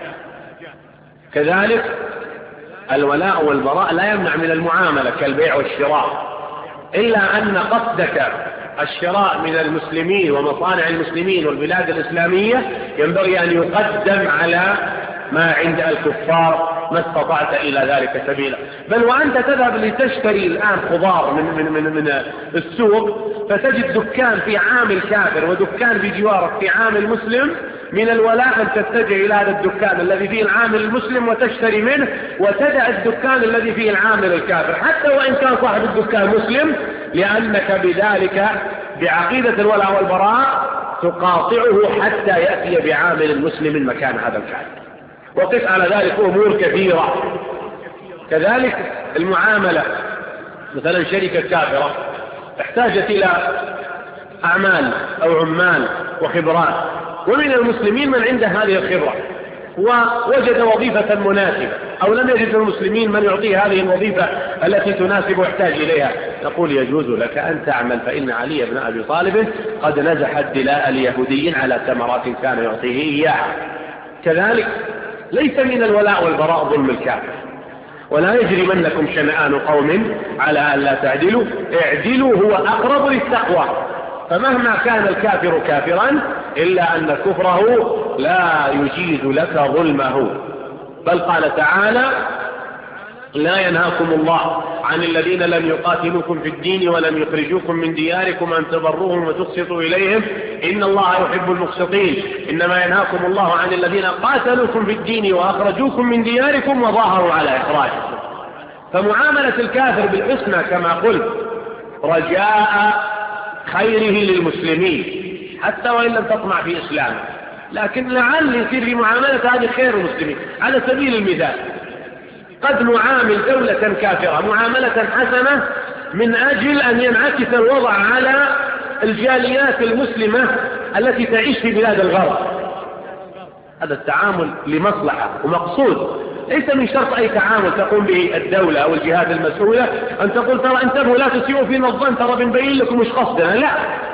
كذلك الولاء والبراء لا يمنع من المعاملة كالبيع والشراء، إلا أن قصدك الشراء من المسلمين ومصانع المسلمين والبلاد الإسلامية ينبغي أن يقدم على ما عند الكفار ما استطعت إلى ذلك سبيلا. بل وأنت تذهب لتشتري الآن خضار من السوق فتجد دكان في عام الكافر ودكان بجوارك في عام المسلم، من الولاء أن تتجه إلى هذا الدكان الذي فيه العامل المسلم وتشتري منه، وتدع الدكان الذي فيه العامل الكافر حتى وإن كان صاحب الدكان مسلم، لأنك بذلك بعقيدة الولاء والبراء تقاطعه حتى يأتي بعامل المسلم مكان هذا الكافر. وقف على ذلك أمور كثيرة. كذلك المعاملة، مثلا شركة كافرة احتاجت إلى أعمال أو عمال وخبرات، ومن المسلمين من عنده هذه الخبرة ووجد وظيفة مناسبة، أو لم يجد المسلمين من يعطيه هذه الوظيفة التي تناسب ويحتاج إليها، نقول يجوز لك أن تعمل، فإن علي بن أبي طالب قد نزح الدلاء اليهودي على ثمرات كان يعطيه إياها. كذلك ليس من الولاء والبراء ظلم الكافر، ولا يجرمنكم شنآن قوم على أن لا تعدلوا اعدلوا هو أقرب للتقوى. فمهما كان الكافر كافرا إلا أن كفره لا يجيز لك ظلمه. بل قال تعالى: لا ينهاكم الله عن الذين لم يقاتلوكم في الدين ولم يخرجوكم من دياركم أن تبروهم وتقسطوا إليهم إن الله يحب المقسطين. إنما ينهاكم الله عن الذين قاتلوكم في الدين وأخرجوكم من دياركم وظاهروا على إخراجكم. فمعاملة الكافر بالحسنى كما قلت رجاء خيره للمسلمين حتى وإن لم تطمع في إسلامه، لكن لعل يصير في معاملة هذه خير المسلمين. على سبيل المثال قد نعامل دولة كافرة معاملة حسنة من أجل أن ينعكس الوضع على الجاليات المسلمة التي تعيش في بلاد الغرب. هذا التعامل لمصلحة ومقصود، ليس من شرط أي تعامل تقوم به الدولة أو الجهات المسؤولة أن تقول ترى انتبهوا لا تسيئوا فينا الظن، ترى بنبين لكم مش قصدنا، لا.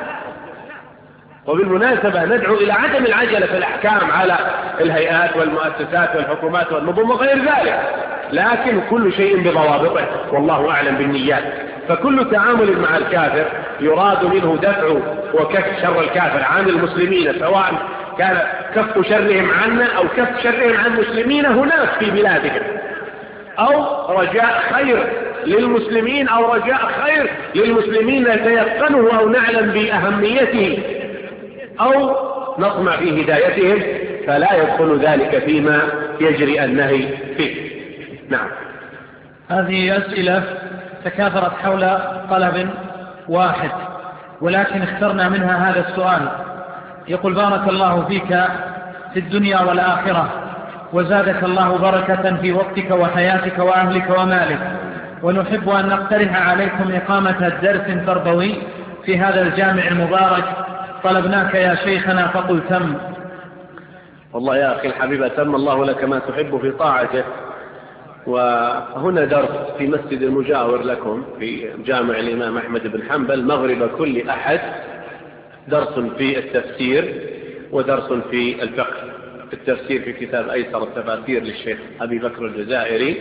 وبالمناسبة ندعو إلى عدم العجلة في الأحكام على الهيئات والمؤسسات والحكومات والنظم وغير ذلك، لكن كل شيء بضوابطه والله أعلم بالنيات. فكل تعامل مع الكافر يراد منه دفع وكف شر الكافر عن المسلمين، سواء كان كف شرهم عنا أو كف شرهم عن المسلمين هناك في بلادهم، أو رجاء خير للمسلمين أو رجاء خير للمسلمين نتيقنه أو نعلم بأهميته أو نطمع في هدايتهم، فلا يدخل ذلك فيما يجري النهي فيه. نعم. هذه أسئلة تكاثرت حول طلب واحد، ولكن اخترنا منها هذا السؤال. يقول: بارك الله فيك في الدنيا والآخرة، وزادك الله بركة في وقتك وحياتك وأهلك ومالك، ونحب أن نقترح عليكم إقامة درس تربوي في هذا الجامع المبارك، طلبناك يا شيخنا فقل تم. والله يا أخي الحبيب أتم الله لك ما تحب في طاعته. وهنا درس في مسجد المجاور لكم في جامع الإمام أحمد بن حنبل مغرب كل أحد، درس في التفسير ودرس في الفقه. التفسير في كتاب أيسر التفاسير للشيخ أبي بكر الجزائري،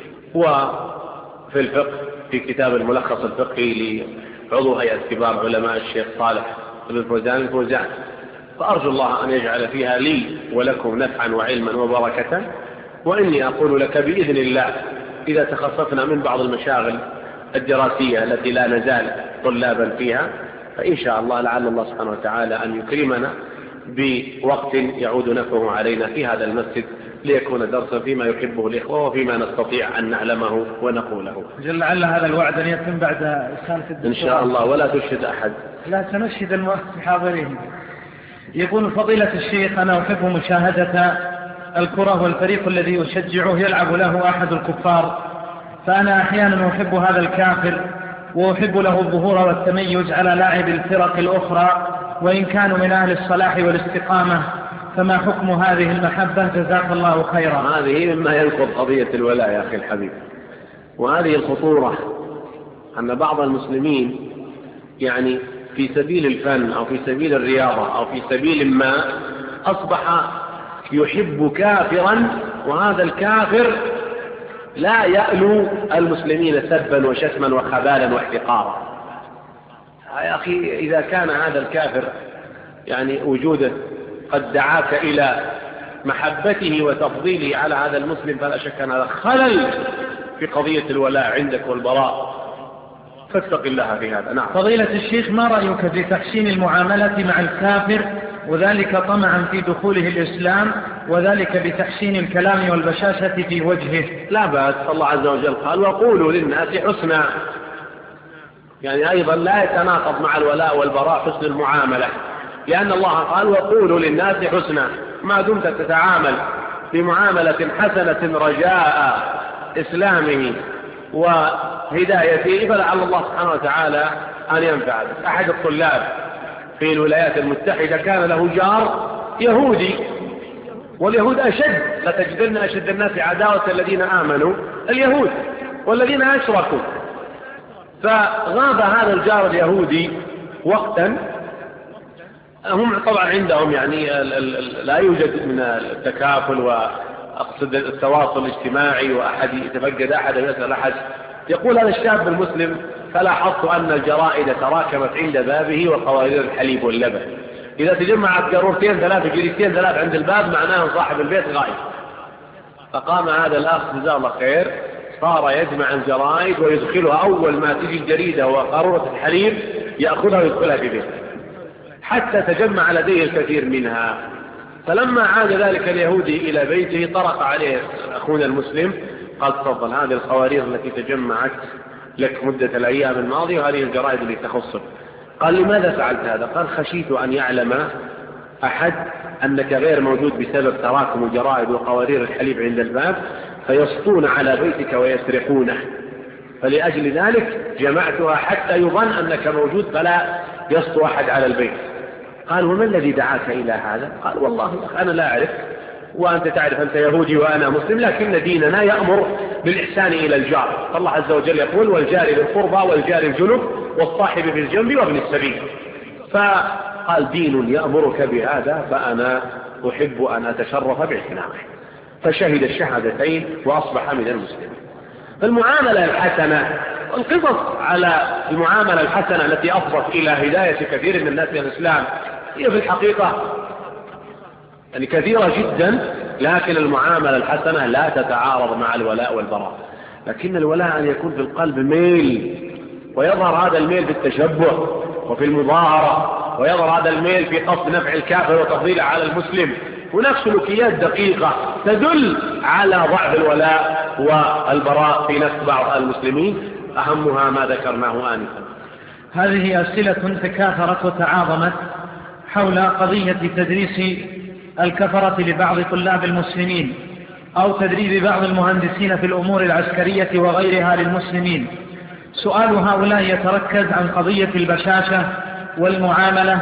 وفي الفقه في كتاب الملخص الفقهي لعضو هيئة كبار علماء الشيخ صالح بن فوزان الفوزان. فأرجو الله أن يجعل فيها لي ولكم نفعا وعلما وبركة. وإني أقول لك بإذن الله إذا تخصصنا من بعض المشاغل الدراسية التي لا نزال طلابا فيها، فإن شاء الله لعل الله سبحانه وتعالى أن يكرمنا بوقت يعود نفعه علينا في هذا المسجد، ليكون درسا فيما يحبه الإخوة وفيما نستطيع أن نعلمه ونقوله. جل لعل هذا الوعد أن يتم بعد إسانة الدكتور إن شاء الله، ولا تشهد أحد. لا سنشهد الحاضرين. يقول: فضيلة الشيخ، أنا أحب مشاهدة الكرة، والفريق الذي أشجعه يلعب له أحد الكفار، فأنا أحيانا أحب هذا الكافر وأحب له الظهور والتميز على لاعب الفرق الأخرى وإن كانوا من أهل الصلاح والاستقامة، فما حكم هذه المحبة؟ جزاك الله خيرا. هذه مما ينقض قضية الولاء يا أخي الحبيب، وهذه الخطورة أن بعض المسلمين يعني في سبيل الفن أو في سبيل الرياضة أو في سبيل ما أصبح يحب كافرا، وهذا الكافر لا يألو المسلمين سبا وشتما وخبالا واحتقارا. يا أخي إذا كان هذا الكافر يعني وجوده قد دعاك إلى محبته وتفضيله على هذا المسلم، فلا شك أن هذا خلل في قضية الولاء عندك والبراء. فاتق الله في هذا. نعم. فضيلة الشيخ، ما رأيك في تحسين المعاملة مع الكافر وذلك طمعا في دخوله الإسلام، وذلك بتحسين الكلام والبشاشة في وجهه؟ لا بأس، الله عز وجل قال وقولوا للناس حسنا، يعني أيضا لا يتناقض مع الولاء والبراء حسن المعاملة، لأن الله قال وقولوا للناس حسنا، ما دمت تتعامل بمعاملة حسنة رجاء إسلامه وهدايته فلعل الله سبحانه وتعالى أن ينفع بك. أحد الطلاب في الولايات المتحدة كان له جار يهودي، واليهود أشد، لتجدن أشد الناس عداوة الذين آمنوا اليهود والذين أشركوا. فغاب هذا الجار اليهودي وقتا، هم طبعا عندهم يعني لا يوجد من التكافل وأقصد التواصل الاجتماعي، وأحد يتفقد أحد ويسأل أحد. يقول هذا الشاب المسلم فلاحظت أن الجرائد تراكمت عند بابه وقوارير الحليب واللبن، إذا تجمعت قارورتين ثلاثة جريتين ثلاثة عند الباب معناه صاحب البيت غائب. فقام هذا الأخ جزاه الله خير صار يجمع الجرائد ويدخلها، أول ما تجي الجريدة وقارورة الحليب يأخذها ويدخلها في بيته حتى تجمع لديه الكثير منها. فلما عاد ذلك اليهودي إلى بيته طرق عليه أخونا المسلم قال تفضل هذه القوارير التي تجمعت لك مدة الأيام الماضية وهذه الجرائد اللي تخصك. قال لماذا فعلت هذا؟ قال خشيت أن يعلم أحد أنك غير موجود بسبب تراكم جرائد وقوارير الحليب عند الباب فيسطون على بيتك ويسرقونه، فلأجل ذلك جمعتها حتى يظن أنك موجود فلا يسطو أحد على البيت. قال وما الذي دعاك إلى هذا؟ قال والله أنا لا أعرف، وأنت تعرف أنت يهودي وأنا مسلم، لكن ديننا يأمر بالإحسان إلى الجار، فالله عز وجل يقول والجار بالقربى والجار الجنب والصاحب في الجنب وابن السبيل. فقال دين يأمرك بهذا فأنا أحب أن أتشرف باعتناقه، فشهد الشهادتين وأصبح من المسلمين. فالمعاملة الحسنة، القصص على المعاملة الحسنة التي أفضت إلى هداية كثير من الناس من الإسلام هي في الحقيقة يعني كثيرة جدا، لكن المعاملة الحسنة لا تتعارض مع الولاء والبراء، لكن الولاء أن يكون في القلب ميل، ويظهر هذا الميل في التشبه وفي المظاهرة، ويظهر هذا الميل في قصد نفع الكافر وتفضيله على المسلم. هناك سلوكيات دقيقة تدل على ضعف الولاء والبراء في نفس بعض المسلمين، أهمها ما ذكرناه آنفا. هذه أسئلة تكاثرت وتعاظمت حول قضية تدريس الكفرة لبعض طلاب المسلمين أو تدريب بعض المهندسين في الأمور العسكرية وغيرها للمسلمين. سؤال هؤلاء يتركز عن قضية البشاشة والمعاملة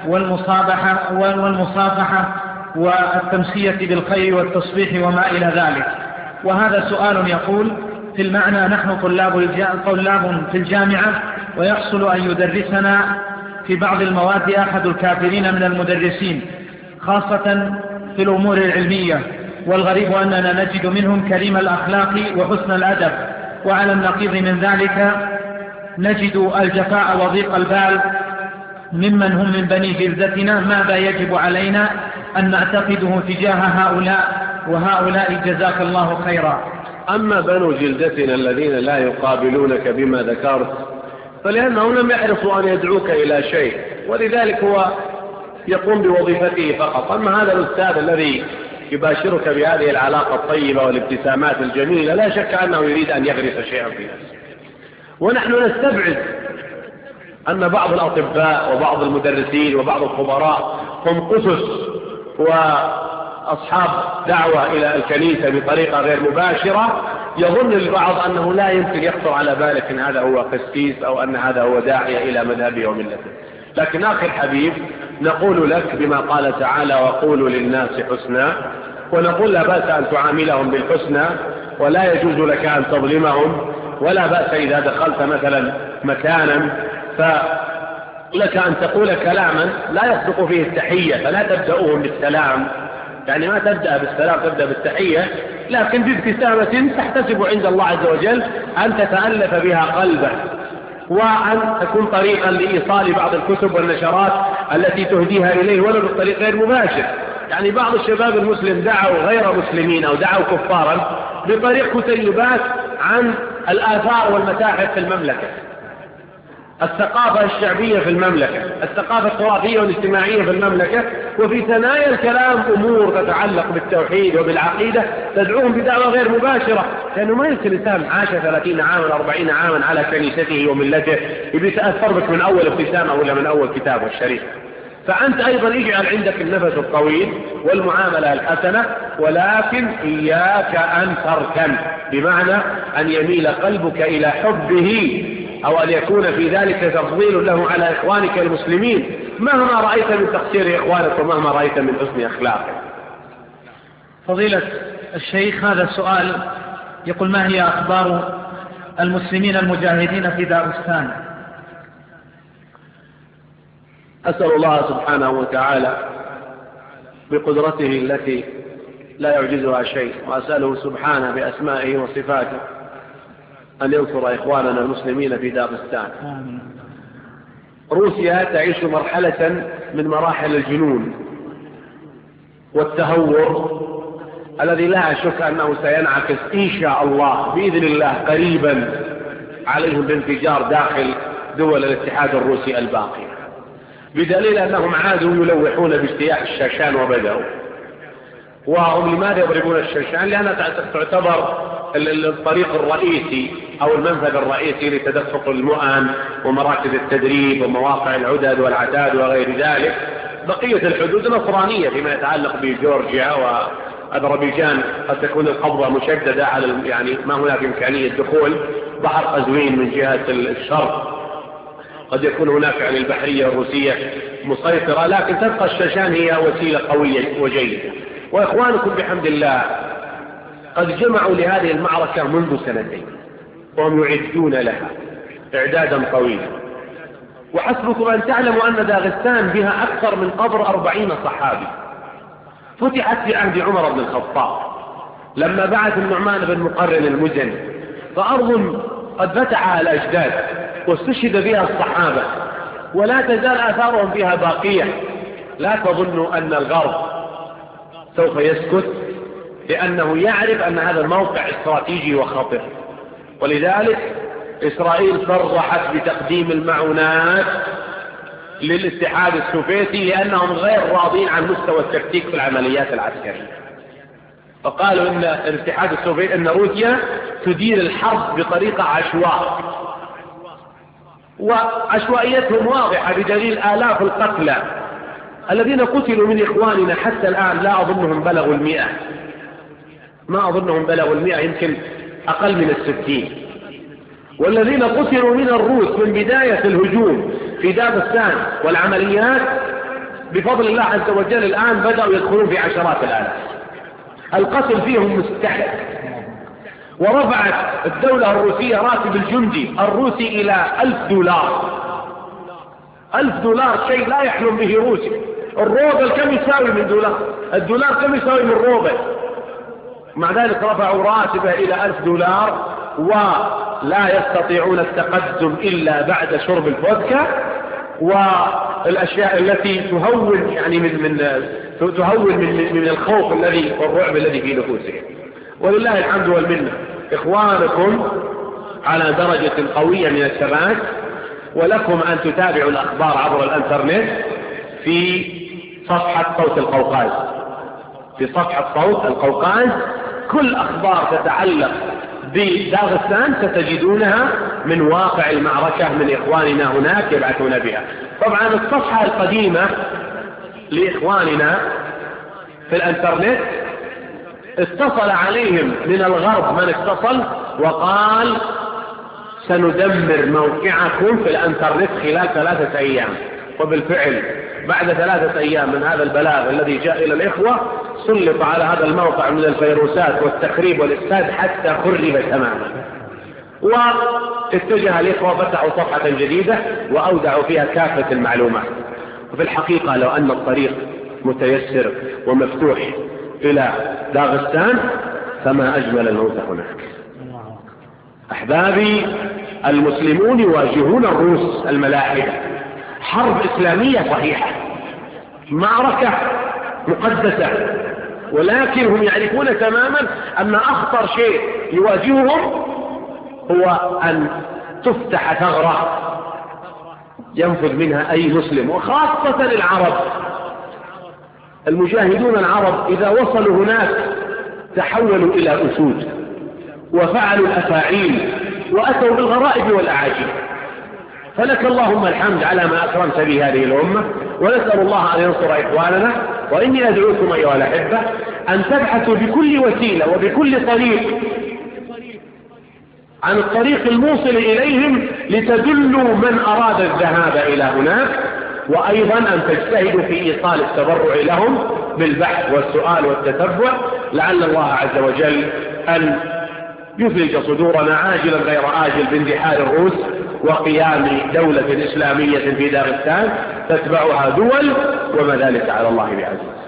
والمصافحة والتمسية بالخير والتصبيح وما إلى ذلك. وهذا سؤال يقول في المعنى نحن طلاب في الجامعة، ويحصل أن يدرسنا في بعض المواد أحد الكافرين من المدرسين خاصة في الأمور العلمية، والغريب أننا نجد منهم كريم الأخلاق وحسن الأدب، وعلى النقيض من ذلك نجد الجفاء وضيق البال ممن هم من بني جلدتنا. ماذا يجب علينا أن نعتقده تجاه هؤلاء وهؤلاء جزاك الله خيرا؟ أما بنو جلدتنا الذين لا يقابلونك بما ذكرت فلأنهم لم يحرصوا أن يدعوك إلى شيء، ولذلك هو يقوم بوظيفته فقط. أما هذا الأستاذ الذي يباشرك بهذه العلاقة الطيبة والابتسامات الجميلة لا شك أنه يريد أن يغرس شيئا في نفسه. ونحن نستبعد أن بعض الأطباء وبعض المدرسين وبعض الخبراء هم قسس وأصحاب دعوة إلى الكنيسة بطريقة غير مباشرة، يظن البعض أنه لا يمكن يخطر على بالك أن هذا هو قسيس أو أن هذا هو داعية إلى مذهبه وملته. لكن أخي الحبيب نقول لك بما قال تعالى وقولوا للناس حسنا، ونقول لا بأس أن تعاملهم بالحسنى، ولا يجوز لك أن تظلمهم، ولا بأس إذا دخلت مثلا مكانا فلك أن تقول كلاما لا يصدق فيه التحية، فلا تبدأوهم بالسلام، يعني ما تبدأ بالسلام، تبدأ بالتحية، لكن بابتسامة تحتسب عند الله عز وجل أن تتألف بها قلبه، وأن تكون طريقا لإيصال بعض الكتب والنشرات التي تهديها إليه ولو بالطريق غير مباشر. يعني بعض الشباب المسلم دعوا غير مسلمين أو دعوا كفارا بطريق كتيبات عن الآثار والمتاحف في المملكة، الثقافة الشعبية في المملكة، الثقافة التراثية والاجتماعية في المملكة، وفي ثنايا الكلام أمور تتعلق بالتوحيد وبالعقيدة تدعوهم بدعوة غير مباشرة، لأنه ما يمكن الإنسان عاش 30 عاما 40 عاما على كنيسته وملته يبي يتأثر بك من أول ابتسامة ولا من أول كتاب الشريف. فأنت أيضا اجعل عندك النفس الطويل والمعاملة الحسنة، ولكن إياك أن تركن، بمعنى أن يميل قلبك إلى حبه أو أن يكون في ذلك تفضيل له على إخوانك المسلمين مهما رأيت من تقصير إخوانك ومهما رأيت من حسن أخلاقك. فضيلة الشيخ، هذا السؤال يقول: ما هي أخبار المسلمين المجاهدين في داغستان؟ أسأل الله سبحانه وتعالى بقدرته التي لا يعجزها شيء، وأسأله سبحانه بأسمائه وصفاته أن ينصر إخواننا المسلمين في داغستان. روسيا تعيش مرحلة من مراحل الجنون والتهور الذي لا شك أنه سينعكس إن شاء الله بإذن الله قريبا عليهم بانفجار داخل دول الاتحاد الروسي الباقية، بدليل أنهم عادوا يلوحون باجتياح الشاشان وبدأوا. وهم لماذا يضربون الشاشان؟ لأنها تعتبر الطريق الرئيسي أو المنفذ الرئيسي لتدفق المؤن ومراكز التدريب ومواقع العدد والعتاد وغير ذلك. بقية الحدود نصرانية فيما يتعلق بجورجيا وأذربيجان، قد تكون القبضة مشددة على يعني ما هناك إمكانية دخول بحر قزوين من جهة الشرق، قد يكون هناك يعني البحرية الروسية مسيطرة، لكن تبقى الشاشان هي وسيلة قوية وجيدة. وإخوانكم بحمد الله قد جمعوا لهذه المعركة منذ سنتين وهم يعدون لها إعدادا طويلا. وحسبكم أن تعلموا أن داغستان بها أكثر من قبر 40 صحابي، فتحت في عهد عمر بن الخطاب لما بعث النعمان بن مقرن المزني، فأرض قد فتحها الأجداد واستشهد بها الصحابة ولا تزال آثارهم فيها باقية. لا تظنوا أن الغرب سوف يسكت، لأنه يعرف أن هذا الموقع استراتيجي وخطر، ولذلك إسرائيل صرحت بتقديم المعونات للاتحاد السوفيتي لأنهم غير راضين عن مستوى التكتيك في العمليات العسكرية. فقالوا إن الاتحاد السوفيتي أن روسيا تدير الحرب بطريقة عشواء، وعشوائيتهم واضحة بدليل آلاف القتلى الذين قتلوا من إخواننا حتى الآن لا أظنهم بلغوا 100، ما أظنهم بلغوا 100، يمكن أقل من 60. والذين قتلوا من الروس من بداية الهجوم في داغستان والعمليات بفضل الله عز وجل الآن بدأوا يدخلون في عشرات الآلاف. القتل فيهم مستحيل. ورفعت الدولة الروسية راتب الجندي الروسي إلى $1000. $1000 شيء لا يحلم به روسي. الروبل كم يساوي من دولار؟ الدولار كم يساوي من روبل؟ مع ذلك رفعوا راتبه إلى $1000 ولا يستطيعون التقدم إلا بعد شرب الفودكا والأشياء التي تهون يعني تهون من الخوف الذي والرعب الذي في نفوسهم. ولله الحمد والمنة، إخوانكم على درجة قوية من الثبات، ولكم أن تتابعوا الأخبار عبر الانترنت في صفحة صوت القوقاز. في صفحة صوت القوقاز كل أخبار تتعلق بداغستان ستجدونها من واقع المعركة من إخواننا هناك يبعثون بها. طبعا الصفحة القديمة لإخواننا في الانترنت اتصل عليهم من الغرب من اتصل وقال سندمر موقعكم في الانترنت خلال 3 أيام. وبالفعل بعد 3 أيام من هذا البلاغ الذي جاء إلى الإخوة سلط على هذا الموقع من الفيروسات والتخريب والإفساد حتى خرب تماما. واتجه الإخوة فتحوا صفحة جديدة وأودعوا فيها كافة المعلومات. وفي الحقيقة لو أن الطريق متيسر ومفتوح إلى داغستان فما أجمل الموت هناك. أحبابي، المسلمون يواجهون الروس الملاحدة حرب إسلامية صحيحة، معركة مقدسة، ولكن هم يعرفون تماما أن أخطر شيء يواجههم هو أن تفتح ثغرة ينفذ منها أي مسلم، وخاصة العرب. المجاهدون العرب إذا وصلوا هناك تحولوا إلى أسود وفعلوا الأفاعيل وأتوا بالغرائب والأعاجيب. فلك اللهم الحمد على ما أكرمت به هذه الأمة، ونسأل الله أن ينصر إخواننا. وإني أدعوكم أيها الأحبة أن تبحثوا بكل وسيلة وبكل طريق عن الطريق الموصل إليهم لتدلوا من أراد الذهاب إلى هناك، وأيضا أن تجتهدوا في إيصال التبرع لهم بالبحث والسؤال والتتبع، لعل الله عز وجل أن يفرج صدورنا عاجلا غير آجل باندحار الروس وقيام دولة إسلامية في داغستان تتبعها دول، وما ذلك على الله بعزيز.